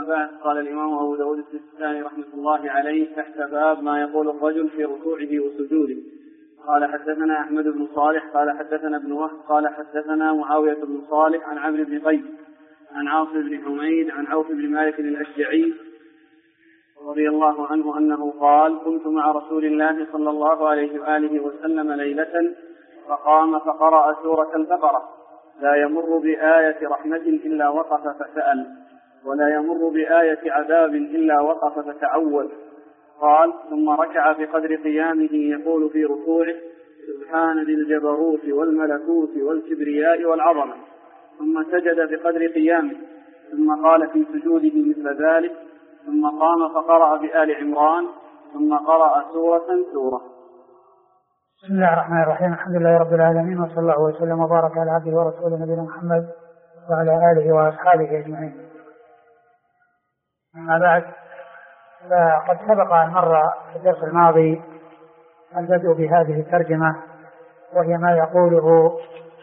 أما بعد. قال الإمام أبو داود السجستاني رحمة الله عليه تحت باب ما يقول الرجل في ركوعه وسجوده. قال حدثنا أحمد بن صالح قال حدثنا ابن وهب قال حدثنا معاوية بن صالح عن عمرو بن قيس عن عاصم بن حميد عن عوف بن مالك الأشجعي رضي الله عنه أنه قال: كنت مع رسول الله صلى الله عليه وآله وسلم ليلة فقام فقرأ سورة البقرة: لا يمر بآية رحمة إلا وقف فسأل، ولا يمر بآية عذاب إلا وقف فتعوذ. قال: ثم ركع بقدر قيامه يقول في ركوعه: سبحان ذي الجبروت والملكوت والكبرياء والعظمة. ثم سجد بقدر قيامه، ثم قال في سجوده مثل ذلك، ثم قام فقرأ بآل عمران، ثم قرأ سورة. بسم الله الرحمن الرحيم. الحمد لله رب العالمين، وصلى الله وسلم وبارك على عبده ورسوله نبينا محمد وعلى آله وأصحابه أجمعين. أما بعد، فقد سبق أن مر في الدرس الماضي البدء بهذه الترجمة، وهي ما يقوله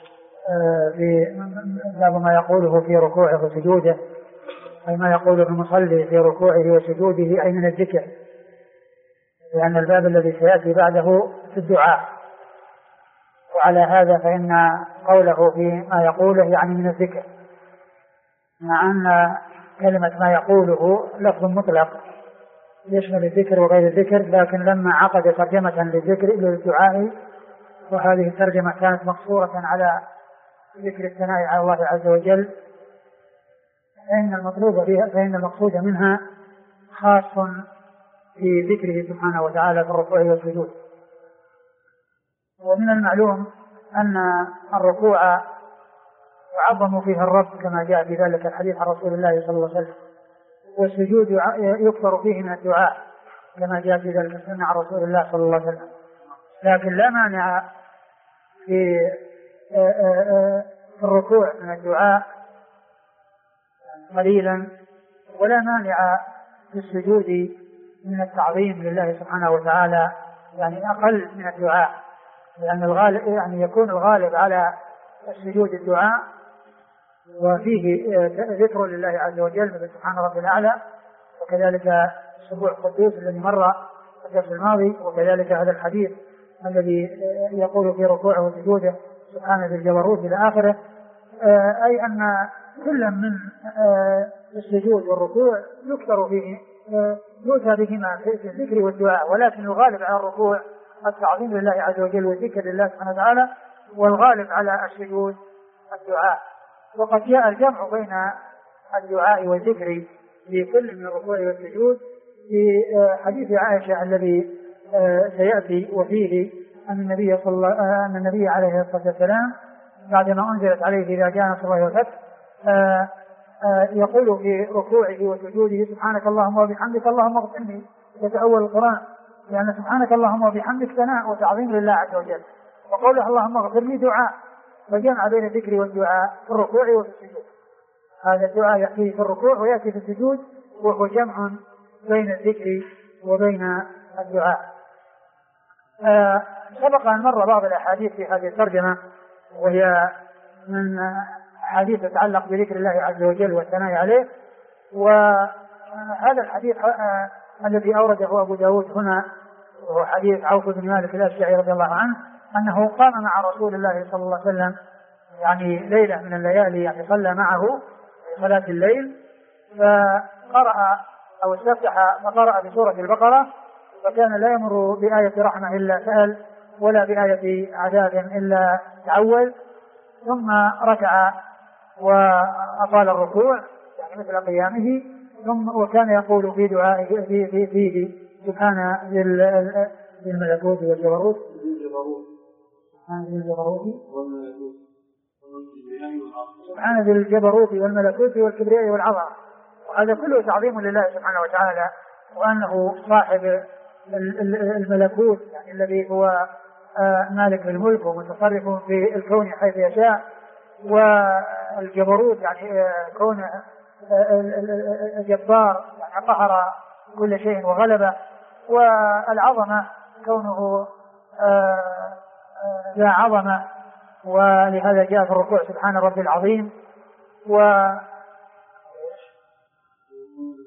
ما يقوله في ركوعه وسجوده، أي ما يقوله المصلي في ركوعه وسجوده، أي من الذكر، لأن الباب الذي سيأتي بعده في الدعاء. وعلى هذا فإن قوله في ما يقوله يعني من الذكر، مع أن كلمة ما يقوله لفظ مطلق يشمل الذكر وغير الذكر، لكن لما عقد ترجمة للذكر للدعاء، وهذه الترجمة كانت مقصورة على ذكر الثناء على الله عز وجل، فإن المقصود منها خاص في ذكره سبحانه وتعالى في الركوع والسجود. ومن المعلوم أن الركوع يعظم فيه الرب كما جاء في ذلك الحديث عن رسول الله صلى الله عليه وسلم، والسجود يكثر فيه من الدعاء كما جاء في ذلك السنة عن رسول الله صلى الله عليه وسلم. لكن لا مانع في الركوع من الدعاء قليلا، ولا مانع في السجود من التعظيم لله سبحانه وتعالى، يعني أقل من الدعاء، لأن الغالب يعني يكون الغالب على السجود الدعاء، وفيه ذكر لله عز وجل سبحان ربي الأعلى، وكذلك سبوح القدوس الذي مر في الدرس الماضي، وكذلك هذا الحديث الذي يقول في ركوعه وسجوده سبحان ذي الجبروت إلى آخره. أي أن كل من السجود والركوع يكثر فيه يؤتى بهما في الذكر والدعاء، ولكن الغالب على الركوع التعظيم لله عز وجل والذكر لله سبحانه وتعالى، والغالب على السجود الدعاء. وقد جاء الجمع بين الدعاء والذكر في كل من الركوع والسجود في حديث عائشة الذي سيأتي، وفيه أن النبي عليه الصلاة والسلام بعدما أنزلت عليه إذا جاء نصر الله والفتح يقول في ركوعه وسجوده: سبحانك اللهم وبحمدك اللهم اغفر لي، يتأول القرآن، لأن سبحانك اللهم وبحمدك ثناء وتعظيم لله عز وجل، وقوله اللهم اغفر لي دعاء، فجمع بين الذكر والدعاء في الركوع وفي السجود. هذا الدعاء يأتي في الركوع ويأتي في السجود، وهو جمع بين الذكر وبين الدعاء. سبق أن مر بعض الأحاديث في هذه الترجمة، وهي من حديث يتعلق بذكر الله عز وجل والثناء عليه. وهذا الحديث الذي أورده أبو داود هنا وهو حديث عوف بن مالك الأشجعي رضي الله عنه، أنه قام مع رسول الله صلى الله عليه وسلم يعني ليلة من الليالي، يعني صلى معه في صلاة الليل، فقرأ أو استفتح فقرأ بسورة البقرة، فكان لا يمر بآية رحمة إلا سأل، ولا بآية عذاب إلا تعوذ. ثم ركع وأطال الركوع يعني مثل قيامه، وكان يقول في دعائه فيه سبحان ذي الملكوت والجبروت سبحان ذي الجبروت والملكوت والكبرياء والعظمة. وهذا كله تعظيم لله سبحانه وتعالى، وأنه صاحب الملكوت يعني الذي هو مالك الملك ومتصرف في الكون حيث يشاء، والجبروت يعني كون الجبار يعني قهر كل شيء وغلبه، والعظمة كونه لا عظمة، ولهذا جاء في الركوع سبحان ربي العظيم.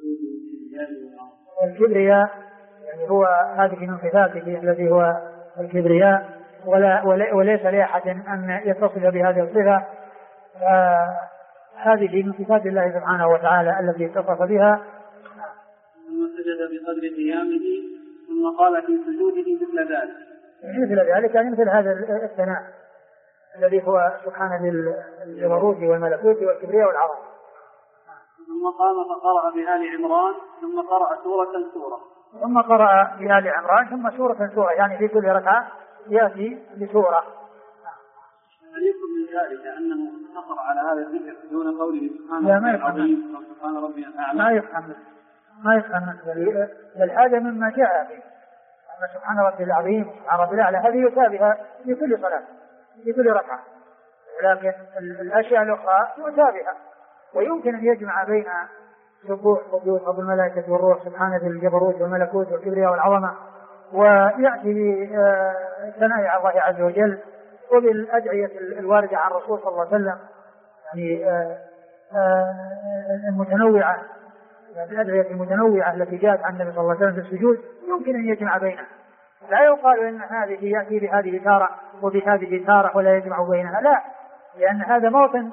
والكبرياء يعني هو هذه من صفاته الذي هو الكبرياء، وليس لأحد أن يتصل بهذه الصفة. هذه من صفات الله سبحانه وتعالى التي اتصف بها. ثم سجد بقدر قيامه ثم قال في سجوده مثل ذلك يعني مثل هذا الثناء الذي هو سبحانه الجبروت والملكوت والكبرياء والعظمة. ثم قام فقرأ بآل عمران ثم قرأ سورة ثم قرأ بآل عمران ثم سورة يعني في كل ركعة يأتي بسورة. هل يكون من ذلك أنه اقتصر على هذا الذكر دون قوله سبحان ربي العظيم وسبحان ربي الأعلى؟ ما يفهم بل هذا مما جاء به أن سبحان ربي العظيم وسبحان ربي الأعلى هذه يتابعها في كل صلاة في كل ركعة، ولكن الأشياء الأخرى يتابعها. ويمكن أن يجمع بين سبوح قدوس رب الملائكة والروح سبحانه ذي الجبروت والملكوت والكبرياء والعظمة، ويأتي بثناء على الله عز وجل وبالأدعية الواردة عن الرسول صلى الله عليه وسلم يعني المتنوعة، الأدعية المتنوعة التي جاءت عن النبي صلى الله عليه وسلم في السجود يمكن أن يجمع بينها. لا يقال إن هذه يأتي بهذه تارة وبهذه تارة ولا يجمع بينها، لا، لأن هذا موطن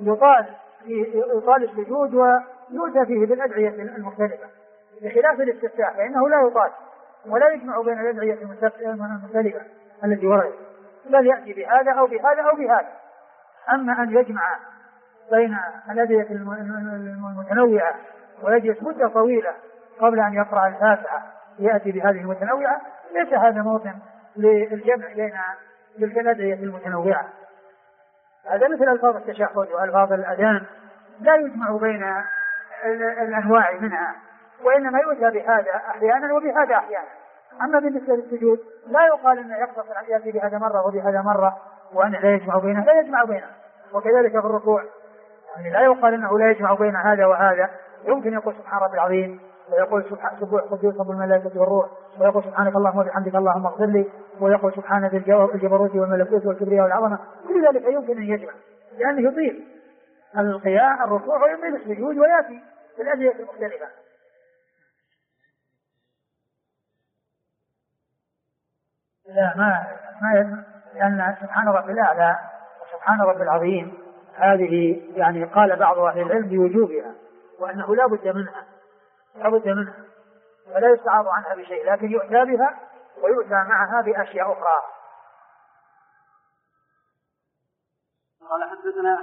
يطال السجود ويؤتى فيه بالأدعية المختلفة، بخلاف الاستفتاح فإنه لا يطال ولا يجمع بين الأدعية المختلفة التي وردت، بل يأتي بهذا أو بهذا أو بهذا. أما أن يجمع بين الأدعية المتنوعة ويجلس مدة طويلة قبل أن يقرأ الفاتحة يأتي بهذه المتنوعة، ليس هذا موطن للجمع بين الأدعية المتنوعة. هذا مثل ألفاظ التشهد وألفاظ الأذان لا يجمع بين الأنواع منها، وإنما يؤتى بهذا أحيانا وبهذا أحيانا. أما بالنسبة للسجود لا يقال أنه يقتصر على يأتي بهذا مرة وبهذا مرة وأنه لا يجمع بينها، لا يجمع بينها. وكذلك في الركوع يعني لا يقال أنه لا يجمع بين هذا وهذا، يمكن يقول سبحان ربي العظيم ويقول سبوح قدوس رب الملائكة والروح ويقول سبحانك اللهم وبحمدك اللهم اغفر لي ويقول سبحان ذي الجبروت والملكوت والكبرياء والعظمة. كل ذلك يمكن أن يجمع لأنه يطيل القيام الركوع ويطيل السجود ويأتي في الأدعية المختلفة. لا ما لأن سبحان ربي الأعلى وسبحان ربي العظيم هذه يعني قال بعض أهل العلم بوجوبها وأنه لا بد منها ولا يستعاض عنها بشيء، لكن يؤتى بها ويؤتى معها بأشياء أخرى. قال حدثنا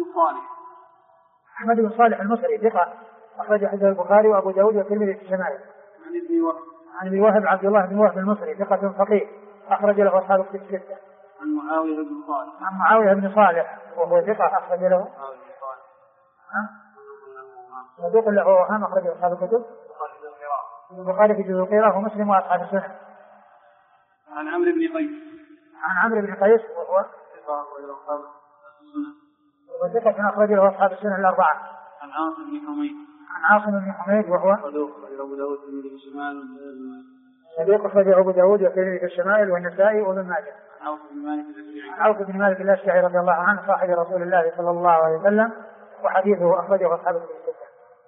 أحمد بن صالح المصري ثقة أخرج حديث البخاري وأبو داود والترمذي في الشمائل. عن ابن وهب عبد الله بن وهب المصري ثقة فقيه أخرج له أصحاب الكتب الستة. عن معاوية بن صالح وهو ثقة أخرج له صدوق له وهام أخرج أصحاب الكتب البخاري في جزء القراءة ومسلم وأصحاب السنة. عن عمرو بن قيس وهو ثقة أخرج له أصحاب السنة الأربعة. عن عاصم بن حميد وهو صدوق أخرج أبو داود والترمذي في الشمائل والنسائي وابن ماجه. عن عوف بن مالك الأشجعي رضي الله عنه صاحب رسول الله صلى الله عليه وسلم وحديثه أخرجه أصحاب الكتب الستة.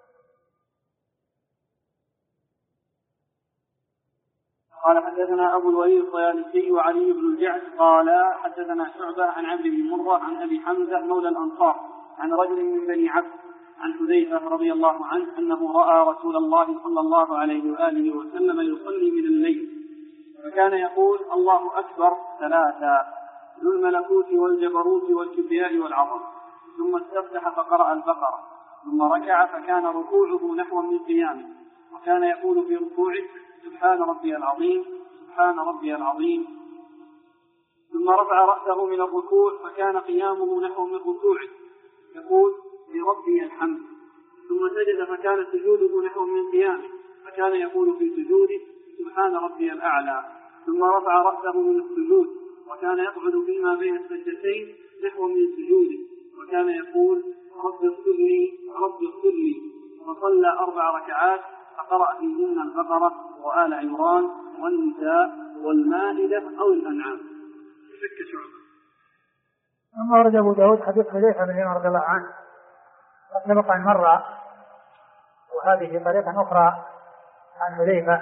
قال حدثنا أبو الوليد الطيالسي وعلي بن الجعد قال حدثنا شعبة عن عبد بن مرة عن أبي حمزة مولى الأنصار عن رجل من بني عبد عن حذيفة رضي الله عنه أنه رأى رسول الله صلى الله عليه وآله وسلم يصلي من الليل فكان يقول الله أكبر 3 ذو الملكوت والجبروت والكبرياء والعظمة، ثم استفتح فقرأ البقرة، ثم ركع فكان ركوعه نحو من قيامه، وكان يقول في ركوعه سبحان ربي العظيم سبحان ربي العظيم، ثم رفع رأسه من الركوع فكان قيامه نحو من ركوعه يقول لربي الحمد، ثم سجد فكان سجوده نحو من قيامه فكان يقول في سجوده سبحان ربي الأعلى، ثم رفع رأسه من السجود وكان يقعد فيما بين السجدتين نحو من سجوده وكان يقول رب اغفر لي، فصلى 4 ركعات فقرأ فيهن البقرة وآل عمران والنساء والمائدة أو الأنعام. شك شعبة. ثم ورد أبو داود حديث حذيفة بن اليمان رضي الله عنه سبق أن مر، وهذه طريقة أخرى عن حذيفة،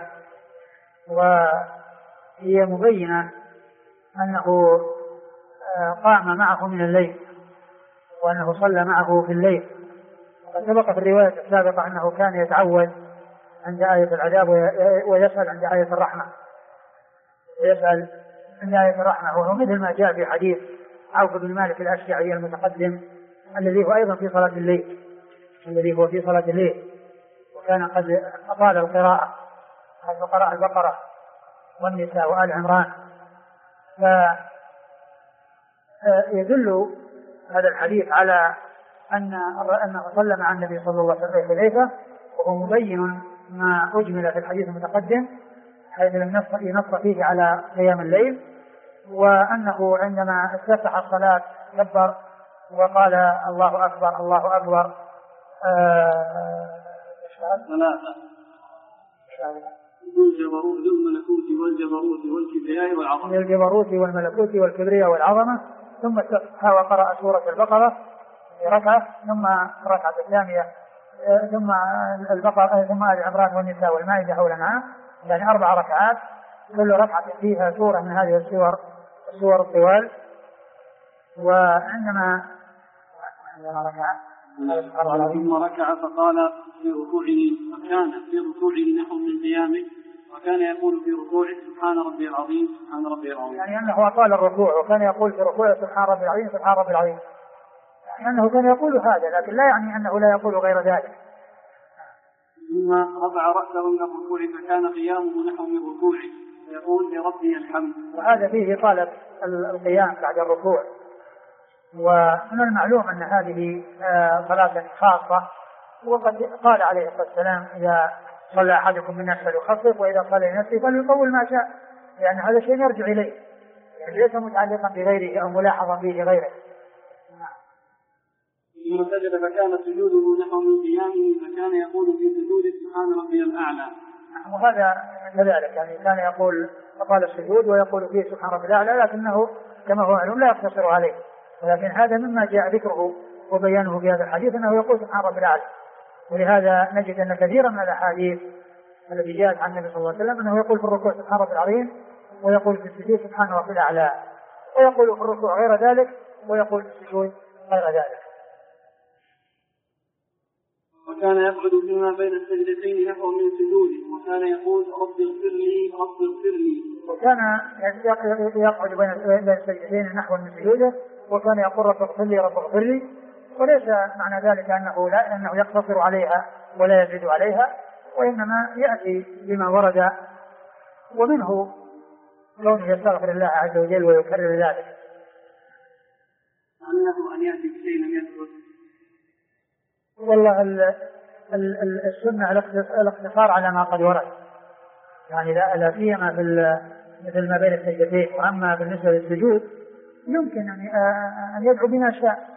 وهي مبينة أنه قام معه من الليل وأنه صلى معه في الليل. وقد سبق في الرواية السابقة أنه كان يتعوذ عند آية العذاب ويسأل عند آية الرحمة، يسأل عند آية الرحمة، وهو مثل ما جاء في حديث عوف بن مالك الأشجعي المتقدم الذي هو أيضا في صلاة الليل، وكان قد أطال القراءة، قد قرأ البقرة والنساء وآل عمران. فيدل هذا الحديث على أنه صلى مع النبي صلى الله عليه وسلم حذيفة، وهو مبين ما أجمل في الحديث المتقدم حيث لم ينص فيه على قيام الليل، وأنه عندما استفتح الصلاة كبر وقال الله أكبر الله أكبر الجبروت والملكوت والكبرياء والعظمة، ثم استفتح وقرأ سورة البقرة في ركعة، ثم ركعة الثانية، ثم البقرة، ثم آل عمران والنساء والمائدة أو الأنعام، يعني 4 ركعات كل ركعة فيها سورة من هذه السور الطوال. وعندما ثم ركع فقال في ركوعه، فكان في ركوعه نحو من قيامه، وكان يقول في ركوعه سبحان ربي العظيم سبحان ربي العظيم، يعني أنه أطال الركوع، وكان يقول في ركوعه سبحان ربي العظيم سبحان ربي العظيم، يعني أنه كان يقول هذا، لكن لا يعني أنه لا يقول غير ذلك. ثم رفع رأسه من الركوع فكان قيامه نحو من ركوعه فيقول لربي الحمد. وهذا فيه طالب القيام بعد الركوع. ومن المعلوم أن هذه صلاة خاصة، وقد قال عليه الصلاة والسلام إذا صلى أحدكم من نفسه فليخفف، وإذا صلى لنفسه فليطول ما شاء، لأن هذا شيء يرجع إليه، يعني ليس متعلقا بغيره أو ملاحظا به غيره. ثم سجد فكان سجوده نحو من قيامه، فكان يقول في سجوده سبحان ربي الأعلى. وهذا كذلك، يعني كان يقول فقال السجود ويقول فيه سبحان ربي الأعلى، لكنه كما هو معلوم لا يقتصر عليه، ولكن هذا مما جاء ذكره وبيانه في هذا الحديث أنه يقول سبحان ربي الأعلى. ولهذا نجد أن كثيرا من الأحاديث التي جاءت عن النبي صلى الله عليه وسلم أنه يقول في الركوع سبحان ربي العظيم، ويقول في السجود سبحان ربي الأعلى، ويقول في الركوع غير ذلك، ويقول في السجود غير ذلك. وكان يقعد فيما بين السجدتين نحو من سجوده، وكان يقول رب اغفر لي رب اغفر لي، وكان يقعد بين السجدتين نحو من سجوده، وكان يقول رب اغفر لي رب اغفر لي. وليس معنى ذلك أنه يقتصر عليها ولا يزيد عليها، وإنما يأتي بما ورد، ومنه كونه يستغفر الله عز وجل ويكرر ذلك. أنه أن يأتي بشيء لم يثبت. والله السنة الاقتصار على ما قد ورد، يعني لا سيما مثل ما بين السجدتين. وأما بالنسبة للسجود يمكن أن يدعو بما شاء،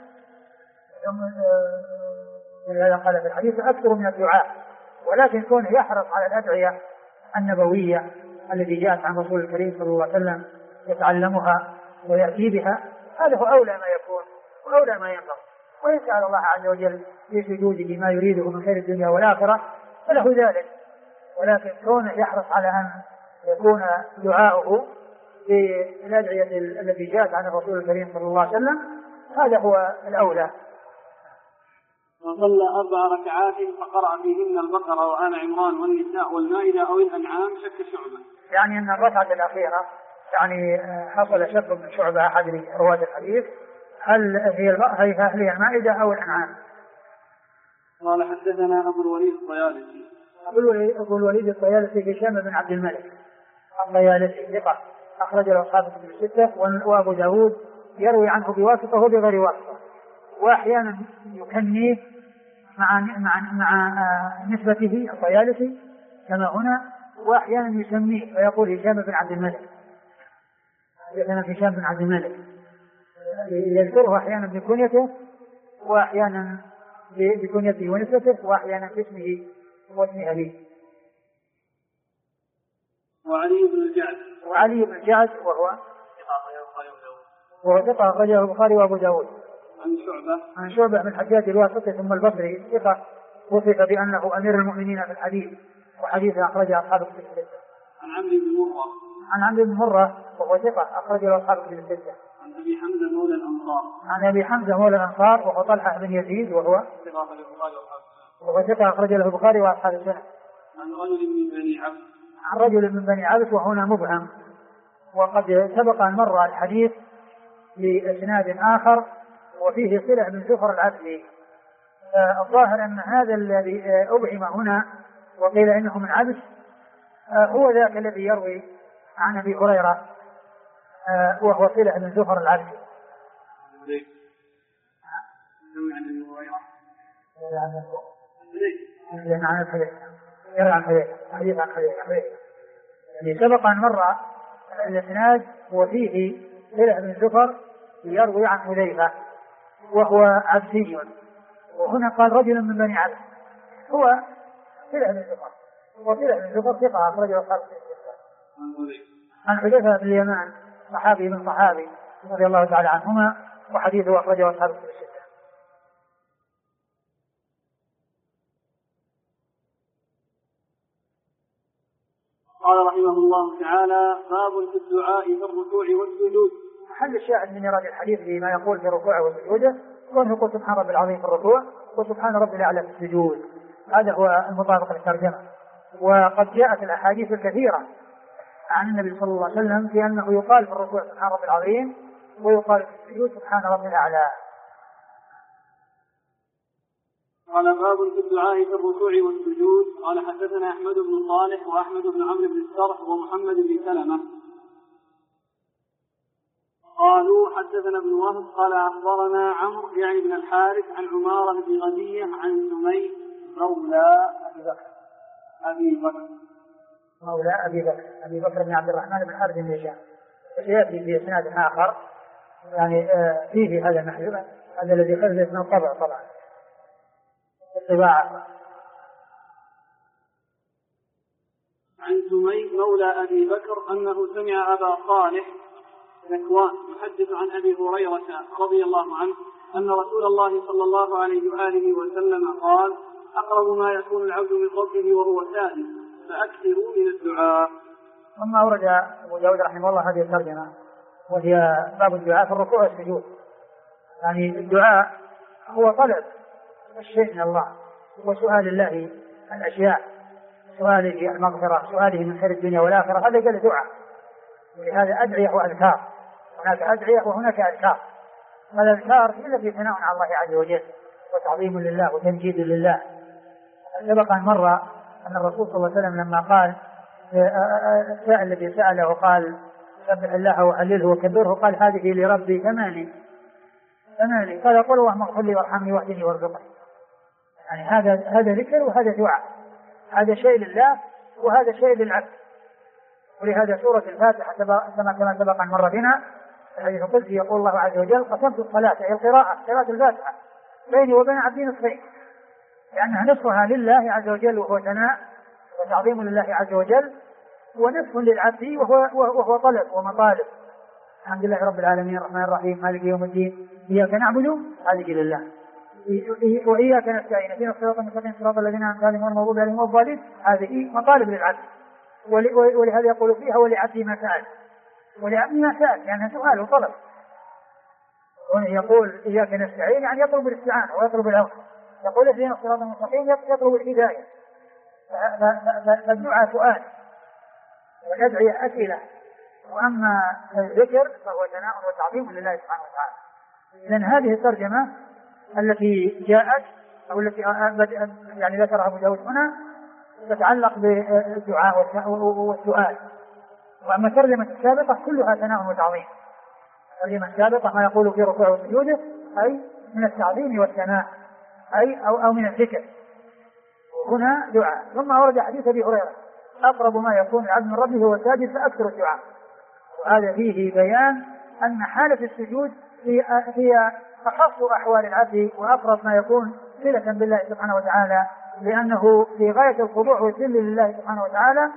لهذا قال في الحديث أكثر من الدعاء، ولكن كونه يحرص على الأدعية النبوية التي جاءت عن رسول الكريم صلى الله عليه وسلم يتعلمها ويأتي بها، هذا هو أولى ما يكون وأولى ما ينبغي. ويسأل الله عز وجل في سجوده ما يريده من خير الدنيا والآخرة فله ذلك، ولكن كونه يحرص على أن يكون دعاؤه في الأدعية التي جاءت عن الرسول الكريم صلى الله عليه وسلم هذا هو الأولى. وصلى 4 ركعات فقرأ فيهن البقرة وآل عمران والنساء والمائدة أو الأنعام. شك شعبة، يعني أن الركعة الأخيرة يعني حصل شك من شعبة أحد رواة الحديث هل هي المائدة أو الأنعام. قال حدثنا أبو الوليد الطيالسي. أبو الوليد الطيالسي هشام بن عبد الملك الطيالسي ثقة أخرج له أصحاب الكتب الستة، وأبو داود يروي عنه بواسطة وبغير واسطة، وأحيانا يكنيه مع نسبته الطيالسي كما هنا، وأحيانا يسميه ويقول هشام بن عبد الملك، حدثنا هشام بن عبد الملك، يذكره أحيانا بكنيته وأحيانا بكنيته ونسبته وأحيانا باسمه واسم أبيه. وعلي بن الجعد وهو ثقة أخرجه البخاري وأبو داود. عن شعبة بن الحجاج الواسطي ثم البصري ثقة وصف بأنه أمير المؤمنين في الحديث وحديث أخرجه أصحاب الكتب الستة. عن عمرو بن مرة. عن عمرو بن مرة وهو ثقة أخرجه أصحاب الكتب الستة. عن أبي حمزة مولى الأنصار. عن أبي حمزة مولى الأنصار وهو طلحة بن يزيد وهو ثقة أخرج له البخاري وأصحاب السنة. عن رجل من بني عبس. عن رجل من بني عبس وهنا مبهم، وقد سبق أن مر الحديث بإسناد آخر وفيه صلة من زفر العبسي. الظاهر أن هذا الذي أبهم هنا وقيل إنه من عبس هو ذاك الذي يروي عن أبي هريرة وهو صلة من زفر العبسي. يعني سبق أن مر الإسناد وفيه صلة من زفر يروي عن حذيفة وهو عبسي، وهنا قال رجل من بني عبس هو صلة من زفر، وصلة من زفر ثقة أخرجه أصحاب الستة. عن حذيفة بن اليمان صحابي من صحابي رضي الله تعالى عنهما وحديثه أخرجه أصحاب الستة. قال رحمه الله تعالى: باب في الدعاء في الركوع والسجود. محل الشاهد من إيراد الحديث فيما يقول في الركوع والسجود وأنه يقول سبحان ربي العظيم في الركوع وسبحان ربي الأعلى في السجود، هذا هو المطابق للترجمة. وقد جاءت الأحاديث الكثيرة عن النبي صلى الله عليه وسلم في أنه يقال في الركوع سبحان ربي العظيم ويقال في السجود سبحان ربي الأعلى. قال: باب في الدعاء في الركوع والسجود. قال: حدثنا أحمد بن صالح وأحمد بن عمرو بن السرح ومحمد بن سلمة قالوا: حدثنا ابن وهب قال: أخبرنا عمرو يعني بن الحارث عن عمارة بن غزية عن سمي مولى أبي بكر بن عبد الرحمن بن حارث بن هشام. سيأتي في إسناد آخر يعني فيه هذا المحذوف، هذا الذي خرج اسمه الطبع طبعا الطباعة. عن سمي مولى أبي بكر أنه سمع أبا صالح ذكوان يحدث عن أبي هريرة رضي الله عنه أن رسول الله صلى الله عليه وآله وسلم قال: أقرب ما يكون العبد من ربه وهو سائل فأكثروا من الدعاء. ثم أورد أبو داود رحمه الله هذه الترجمة وهي باب الدعاء في الركوع والسجود. يعني الدعاء هو طلب الشيء من الله وسؤال الله الأشياء، سؤاله المغفرة، سؤاله من خير الدنيا والآخرة، هذا قال دعاء. ولهذا أدعية وأذكار، هناك أدعية وهناك أذكار. الأذكار هي التي ثناء على الله عز وجل وتعظيم لله وتمجيد لله. سبق أن مر أن الرسول صلى الله عليه وسلم لما قال السائل الذي سأله وقال سبح الله وهلله وكبره قال: هذه لربي ثماني. قال: قل اللهم اغفر لي وارحمني واهدني وارزقني. يعني هذا ذكر وهذا دعاء، هذا شيء لله وهذا شيء للعبد. ولهذا سورة الفاتحة كما سبق أن مر بنا الحديث القدسي يقول الله عز وجل: قسمت الصلاة أي قراءة الفاتحة بيني وبين عبدي نصفين، لأنها نصفها لله عز وجل وهو ثناء وتعظيم لله عز وجل، ونصف للعبد وهو طلب ومطالب. الحمد لله رب العالمين الرحمن الرحيم مالك يوم الدين إياك نعبد هذه لله وإياك نستعين اهدنا الصراط المستقيم صراط الذين أنعمت عليهم غير المغضوب عليهم ولا الضالين، هذه مطالب للعبد. ولهذا يقول فيها: ولعبدي ما سأل. ولعبدي ما سأل لأنها سؤال وطلب. يقول إياك نستعين يعني يطلب الاستعانة ويطلب العون. يقول اهدنا الصراط المستقيم يطلب الهداية. فالدعاء سؤال والأدعية أسئلة، وأما الذكر فهو ثناء وتعظيم لله سبحانه وتعالى. إذن هذه الترجمة التي جاءت أو التي يعني ذكرها أبو داود هنا تتعلق بالدعاء والسؤال. وأما الترجمة السابقة كلها ثناء وتعظيم. الترجمة السابقة ما يقول في ركوعه وسجوده أي من التعظيم والثناء أو من الذكر. هنا دعاء. ثم ورد حديث أبي هريرة: أقرب ما يكون العبد من ربه هو ساجد فأكثر الدعاء. وهذا فيه بيان أن حالة السجود هي أخص أحوال العبد وأقرب ما يكون صلة بالله سبحانه وتعالى، لأنه في غاية الخضوع والذل لله سبحانه وتعالى،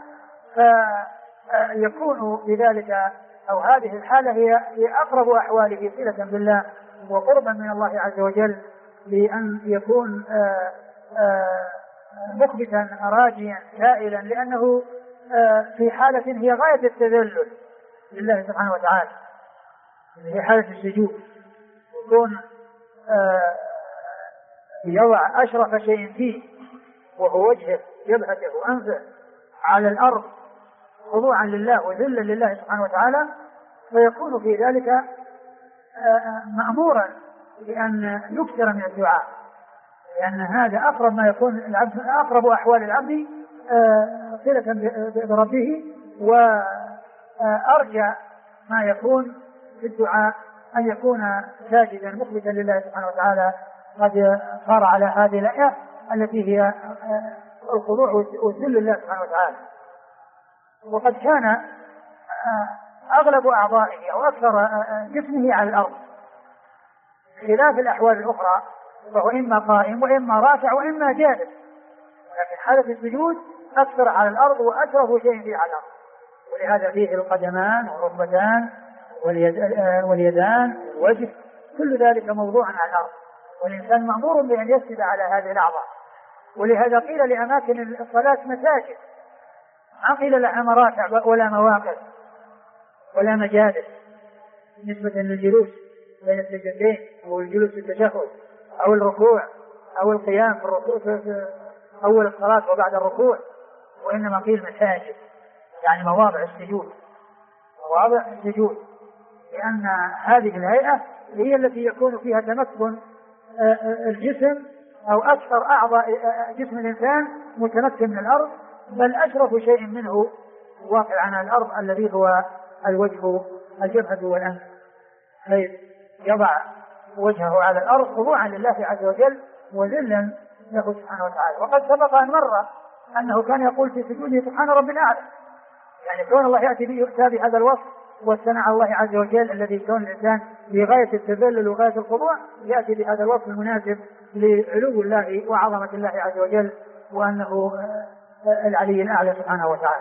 فيكون بذلك أو هذه الحالة هي أقرب أحواله صلة بالله وقربا من الله عز وجل، بأن يكون مخبتا راجيا سائلا، لأنه في حالة هي غاية التذلل لله سبحانه وتعالى، في حالة السجود، يكون يضع أشرف شيء فيه وهو وجهه جبهته وأنفه على الأرض خضوعا لله وذلا لله سبحانه وتعالى، فيكون في ذلك مأمورا بأن يكثر من الدعاء، لأن هذا أقرب ما يكون العبد، أقرب أحوال العبد صلة بربه، وأرجى ما يكون في الدعاء أن يكون ساجدا مخبتا لله سبحانه وتعالى، قد صار على هذه الآية التي هي الخضوع والذل لله سبحانه وتعالى. وقد كان أغلب أعضائه أو أكثر جسمه على الأرض، خلاف الأحوال الأخرى، فهو إما قائم وإما رافع وإما جالس، ولكن حالة السجود أكثر على الأرض وأشرف شيء فيه على الأرض، ولهذا فيه القدمان والركبتان واليدان والوجه، كل ذلك موضوع على الأرض، والإنسان مأمور بأن يسجد على هذه الأعضاء. ولهذا قيل لأماكن الصلاة مساجد، ما قيل لها مرافع ولا مواقف ولا مجالس، نسبة للجلوس بين السجدتين أو الجلوس في التشهد أو الركوع أو القيام في الركوع في أول الصلاة وبعد الركوع، وإنما قيل مساجد يعني مواضع السجود، مواضع السجود، لأن هذه الهيئة هي التي يكون فيها تمكن الجسم أو أكثر أعضاء جسم الإنسان متمكن من الأرض، بل أشرف شيء منه واقع على الأرض الذي هو الوجه الجبهة والأنف، حيث يضع وجهه على الأرض خضوعا لله عز وجل وذلا له سبحانه وتعالى. وقد سبق أن مر أنه كان يقول في سجوده سبحان رب الأعلى، يعني كون الله يأتي بهذا الوصف والثناء على الله عز وجل الذي كون الإنسان بغاية التذلل وغاية الخضوع، يأتي بهذا الوصف المناسب لعلو الله وعظمة الله عز وجل وأنه العلي الأعلى سبحانه وتعالى.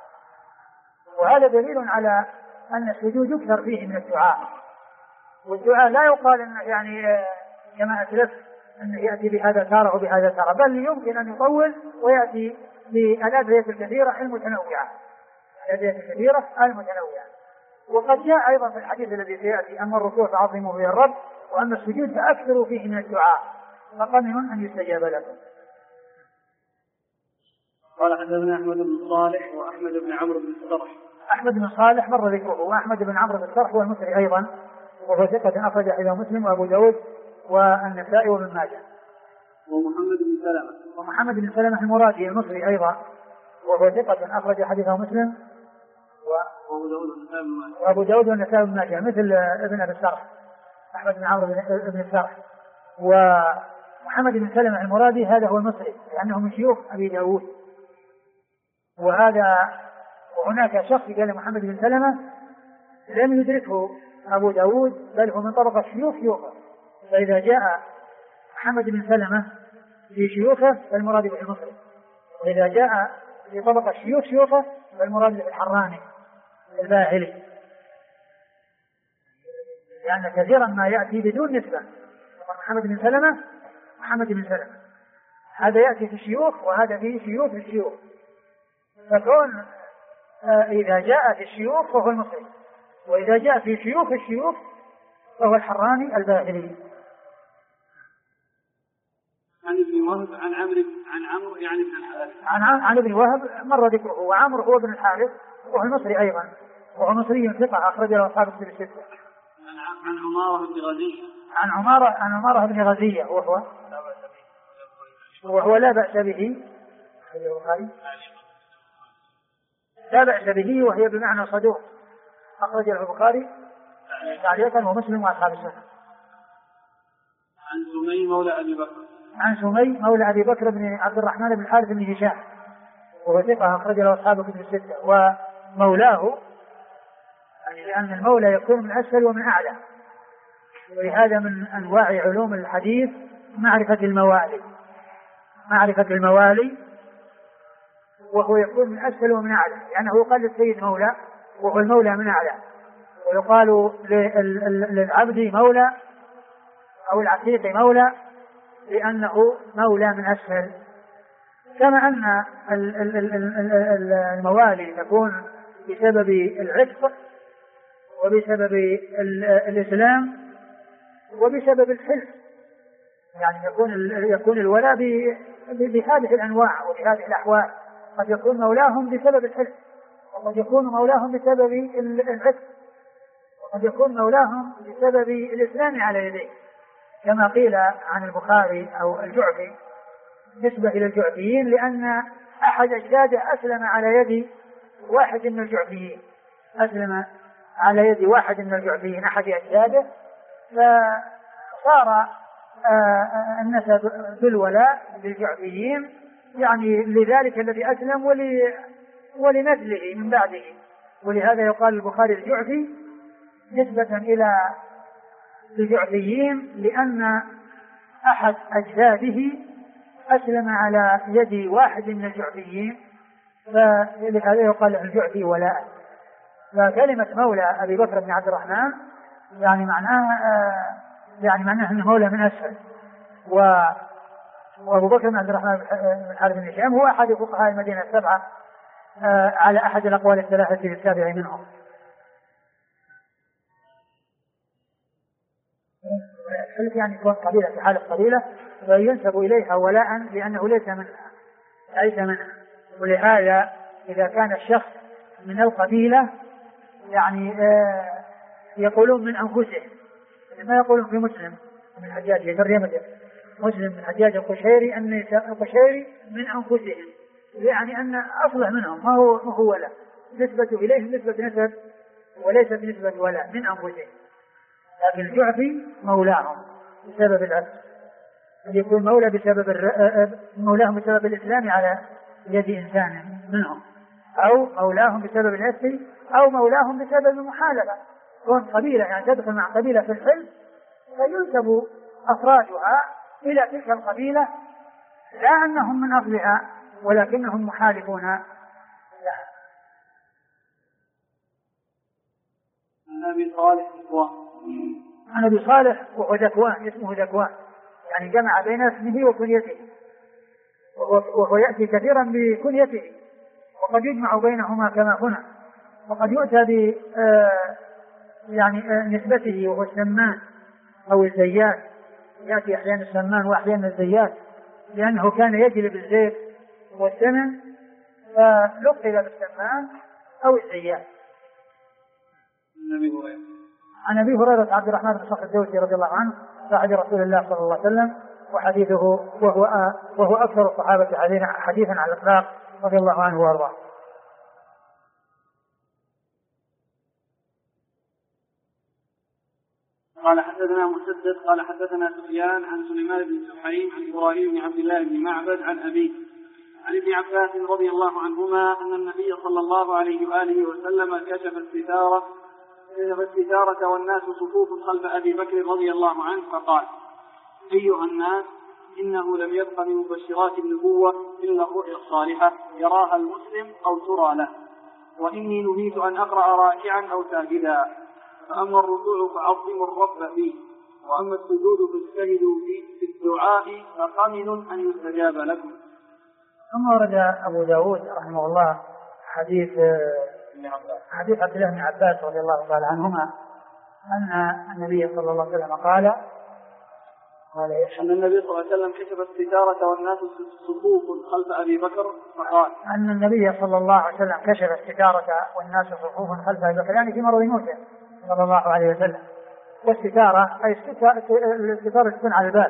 وهذا دليل على أن السجود يكثر فيه من الدعاء، والدعاء لا يقال أنه يعني كما أسلف أنه يأتي بهذا تارة وبهذا تارة، بل يمكن أن يطول ويأتي بالأدعية الكثيرة المتنوعة، الأدعية الكثيرة المتنوعة. وقد جاء أيضا في الحديث الذي سيأتي أما الركوع فعظموا به الرب وأما السجود فأكثروا فيه من الدعاء فقمن أن يستجاب لكم. قال حدثنا أحمد بن صالح وأحمد بن عمرو بن السرح. أحمد بن صالح مر ذكره، وأحمد بن عمرو بن السرح هو المصري أيضا، وهو ثقة أخرج حديثه مسلم وأبو داود والنسائي وابن ماجه. ومحمد بن سلمة المرادي المصري أيضا، وهو ثقة أخرج حديثه مسلم وأبو داود والنسائي وابن ماجه، مثل ابن أبي السرح أحمد بن عمرو بن السرح. ومحمد بن سلمة المرادي هذا هو المصري لأنه من شيوخ أبي داود. وهناك شخص قال محمد بن سلمة لم يدركه أبو داود بل هو من طبقة شيوخه، فإذا جاء محمد بن سلمة في شيوخه فالمراد به المصري، وإذا جاء في طبقة شيوخه فالمراد به الحراني الباهلي، لأن كثيرا ما يأتي بدون نسبة. محمد بن سلمة هذا يأتي في الشيوخ وهذا في شيوخ الشيوخ، فكون إذا جاء في الشيوخ فهو المصري، وإذا جاء في شيوخ الشيوخ فهو الحراني الباهلي. عن ابن وهب عن عمرو يعني بن الحارث. عن ابن وهب مر ذكره، وعمرو هو ابن الحارث وهو المصري أيضا، وهو مصري ثقة أخرج له أصحاب الكتب الستة. عن عمارة بن غزية. عن عمارة بن غزية وهو لا بأس به، لا بأس به، وهي بمعنى صدوق أخرج له البخاري تعليقا ومسلم وأصحاب السنة. عن سمي مولى أبي بكر بن عبد الرحمن بن الحارث بن هشام، وهو ثقة أخرج له أصحاب الكتب الستة. ومولاه لأن المولى يكون من أسفل ومن أعلى، ولهذا من أنواع علوم الحديث معرفة الموالي، وهو يكون من أسفل ومن أعلى، لأنه قال للسيد مولى وهو المولى من أعلى، ويقال للعبد مولى أو العتيق مولى لأنه مولى من أسفل، كما أن الموالي تكون بسبب العتق وبسبب الإسلام وبسبب الحلف، يعني يكون الولاء بهذه الأنواع وبهذه الأحوال. قد يكون مولاهم بسبب الحلف، وقد يكون مولاهم بسبب العتق، وقد يكون مولاهم بسبب الإسلام على يديه، كما قيل عن البخاري أو الجعفي نسبة إلى الجعفيين، لأن أحد أجداده أسلم على يد واحد من الجعفيين، أسلم على يد واحد من الجعفيين أحد أجداده، فصار النسب بالولاء للجعفيين، يعني لذلك الذي أسلم ولنسله من بعده. ولهذا يقال البخاري الجعفي نسبة إلى الجعفيين، لأن أحد أجداده أسلم على يد واحد من الجعفيين، فلهذا يقال له الجعفي ولاء. فكلمة مولى أبي بكر بن عبد الرحمن يعني معناه أنه مولى من أسفل. وأبو بكر بن عبد الرحمن بن حارث بن هشام هو أحد فقهاء المدينة السبعة على أحد الأقوال الثلاثة للسابع منهم. الحلف يعني يكون قبيلة في حالة قبيلة وينسب إليها ولاء لأنه ليس منها. ولهذا إذا كان الشخص من القبيلة يعني يقولون من أنفسهم، ما يقولون في مسلم من حجاج مسلم من حجاج القشيري أن القشيري من أنفسهم، يعني أن أصلح منهم، ما هو ولا نسبة إليهم نسبة نسب وليس بنسبة ولا من أنفسهم. لكن الجعفي مولاهم بسبب العدل، يكون مولاهم بسبب الإسلام على يد إنسان منهم، أو مولاهم بسبب العدل، أو مولاهم بسبب المحالفة. كون قبيلة يعني تدخل مع قبيلة في الحلف فينسب أفرادها إلى تلك القبيلة، لا أنهم من أصلها ولكنهم محالفون لها. عن أبي صالح وهو ذكوان، اسمه ذكوان، يعني جمع بين اسمه وكنيته، وهو يأتي كثيرا بكنيته، وقد يجمع بينهما كما هنا، وقد يؤتى ب يعني نسبته وهو السمان أو الزيات، يأتي أحيانا السمان وأحيانا الزيات، لأنه كان يجلب الزيت والسمن فلقب بالسمان أو الزيات. عن أبي هريرة عبد الرحمن بن صخر الدوسي رضي الله عنه صاحب رسول الله صلى الله عليه وسلم، وحديثه وهو أكثر الصحابة حديثا على الإطلاق رضي الله عنه وأرضاه. قال حدثنا مسدد قال حدثنا سفيان عن سليمان بن سحيم عن إبراهيم بن عبد الله بن معبد عن أبيه عن ابن عباس رضي الله عنهما أن النبي صلى الله عليه وآله وسلم كشف الستارة والناس صفوف خلف أبي بكر رضي الله عنه فقال: أيها الناس، إنه لم يبق من مبشرات النبوة إلا الرؤيا الصالحة يراها المسلم أو ترى له، وإني نهيت أن أقرأ راكعا أو ساجدا، فأما الركوع فعظموا الرب فيه، وأما السجود فاجتهدوا في الدعاء فقمن أن يستجاب لكم. ثم ورد أبو داود رحمه الله حديث عبد الله بن عباس رضي الله تعالى عنهما أن النبي صلى الله عليه وسلم قال أن النبي صلى الله عليه وسلم كشف الستارة والناس صفوف خلف أبي بكر فقال: أن النبي صلى الله عليه وسلم كشف الستارة والناس صفوف خلف أبي بكر، يعني في مرض موته صلى الله عليه وسلم. والستارة أي الستارة تكون على الباب،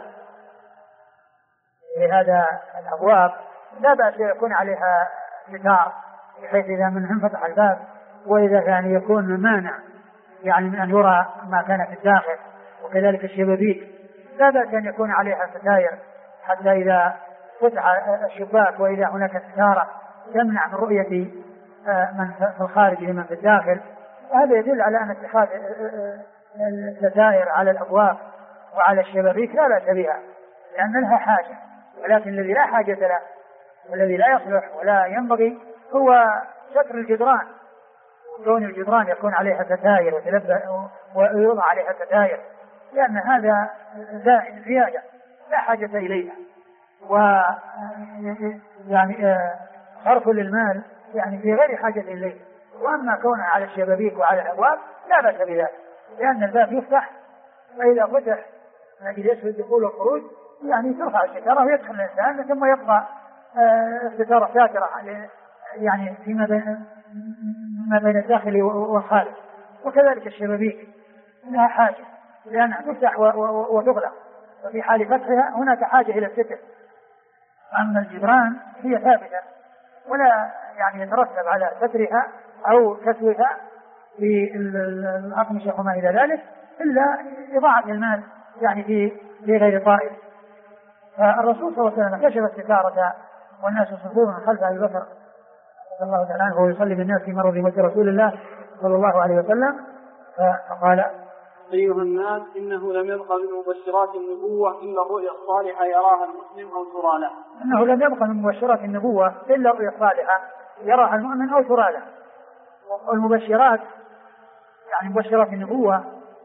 لهذا الأبواب لا بأس يكون عليها ستار، بحيث إذا منهم فتح الباب، وإذا كان يكون مانع يعني من أن يرى ما كان في الداخل، وكذلك الشبابيك لا بأس أن يكون عليها ستاير، حتى إذا فتح الشباك وإذا هناك ستارة تمنع من رؤية من في الخارج لمن في الداخل. وهذا يدل على أن اتخاذ الستائر على الأبواب وعلى الشبابيك لا بأس بها، لأن لها حاجة. ولكن الذي لا حاجة له والذي لا يصلح ولا ينبغي هو ستر الجدران، كون الجدران يكون عليها ستائر ويوضع عليها ستائر، لأن هذا زائد زيادة لا حاجة إليها. يعني صرف للمال يعني في غير حاجة إليه. وأما كونه على الشبابيك وعلى الأبواب لا بأس بذلك، لأن الباب يفتح، فإذا فتح مجلس الدخول والخروج يعني ترفع الستارة ويدخل الإنسان، ثم يبقى الستارة ساترة يعني فيما بين الداخل والخارج. وكذلك الشبابيك لها حاجة لأنها تفتح وتغلق، وفي حال فتحها هناك حاجة إلى الستر. أما الجدران هي ثابتة ولا يعني يترتب على سترها أو كسوها في الأقمشة وما إلى ذلك إلا إضاعة المال يعني في غير طائل. فالرسول صلى الله عليه وسلم كشف الستارة والناس صفوف من خلف أبي بكر رضي الله تعالى عنه ويصلي بالناس في مرض وجه رسول الله صلى الله عليه وسلم، فقال: أيها الناس، إنه لم يبق من مبشرات النبوة إلا الرؤيا الصالحة يراها المسلم أو ترى له. إنه لم يبق من مبشرات النبوة إلا الرؤيا الصالحة يراها المؤمن أو ترى له. والمبشرات يعني مبشرات النبوة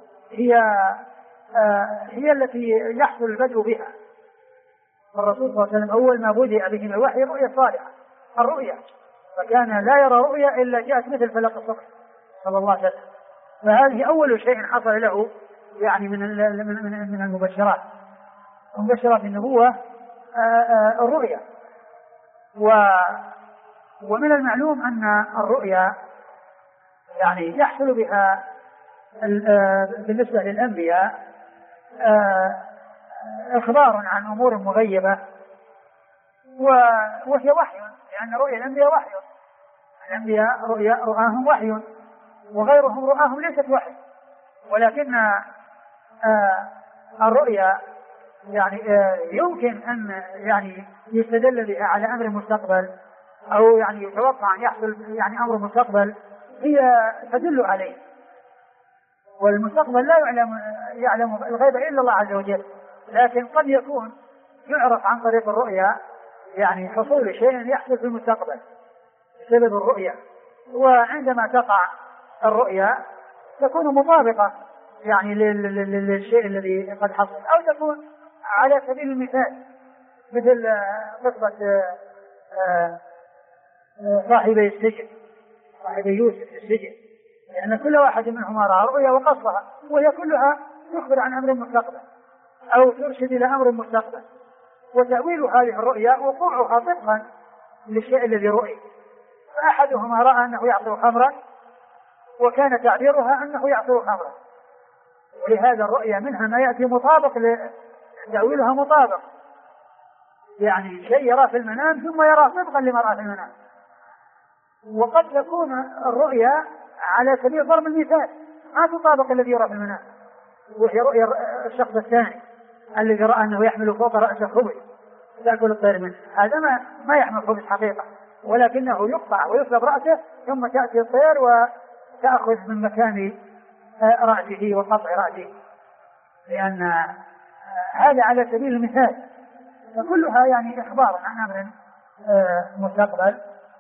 هي التي يحصل البدء بها. الرسول صلى الله عليه وسلم أول ما بدأ به من الوحي الرؤيا الصالحة، الرؤيا، فكان لا يرى رؤيا إلا جاءت مثل فلق الصبح صلى الله عليه وسلم. فهذه أول شيء حصل له يعني من المبشرات. مبشرات النبوة الرؤيا. ومن المعلوم أن الرؤيا يعني يحصل بها بالنسبة للأنبياء إخبار عن أمور مغيبة، وهي وحي، لأن رؤيا الأنبياء وحي. الأنبياء رؤاهم وحي، وغيرهم رؤاهم ليست وحي. ولكن الرؤيا يعني يمكن أن يعني يستدل بها على أمر مستقبل، أو يعني يتوقع أن يحصل يعني أمر مستقبل هي تدل عليه. والمستقبل لا يعلم الغيب إلا الله عز وجل، لكن قد يكون يعرف عن طريق الرؤيا يعني حصول شيء يحصل في المستقبل بسبب الرؤيا. وعندما تقع الرؤيا تكون مطابقة يعني للشيء الذي قد حصل، أو تكون على سبيل المثال مثل قصة صاحبي السجن، صاحبي يوسف في السجن، لأن كل واحد منهما رأى رؤيا وقصها، وهي كلها تخبر عن أمر مستقبل أو ترشد إلى أمر مستقبل. وتأويل هذه الرؤيا وقوعها طبقا للشيء الذي رؤي. فأحدهما رأى أنه يعصر خمرا، وكان تعبيرها أنه يعصر خمرا. ولهذا الرؤيا منها ما يأتي مطابق تأويلها مطابق، يعني شيء يراه في المنام ثم يراه طبقا لما رأى في المنام. وقد تكون الرؤيا على سبيل ضرب المثال ما تطابق الذي يرى في المنام، وهي رؤيا الشخص الثاني الذي رأى أنه يحمل فوق رأسه خبز تأكل الطير منه. هذا ما يحمل خبز حقيقة، ولكنه يقطع ويصلب رأسه ثم تأتي الطير وتأخذ من مكان رأسه وقطع رأسه، لأن هذا على سبيل المثال. فكلها يعني إخبار عن أمر مستقبل.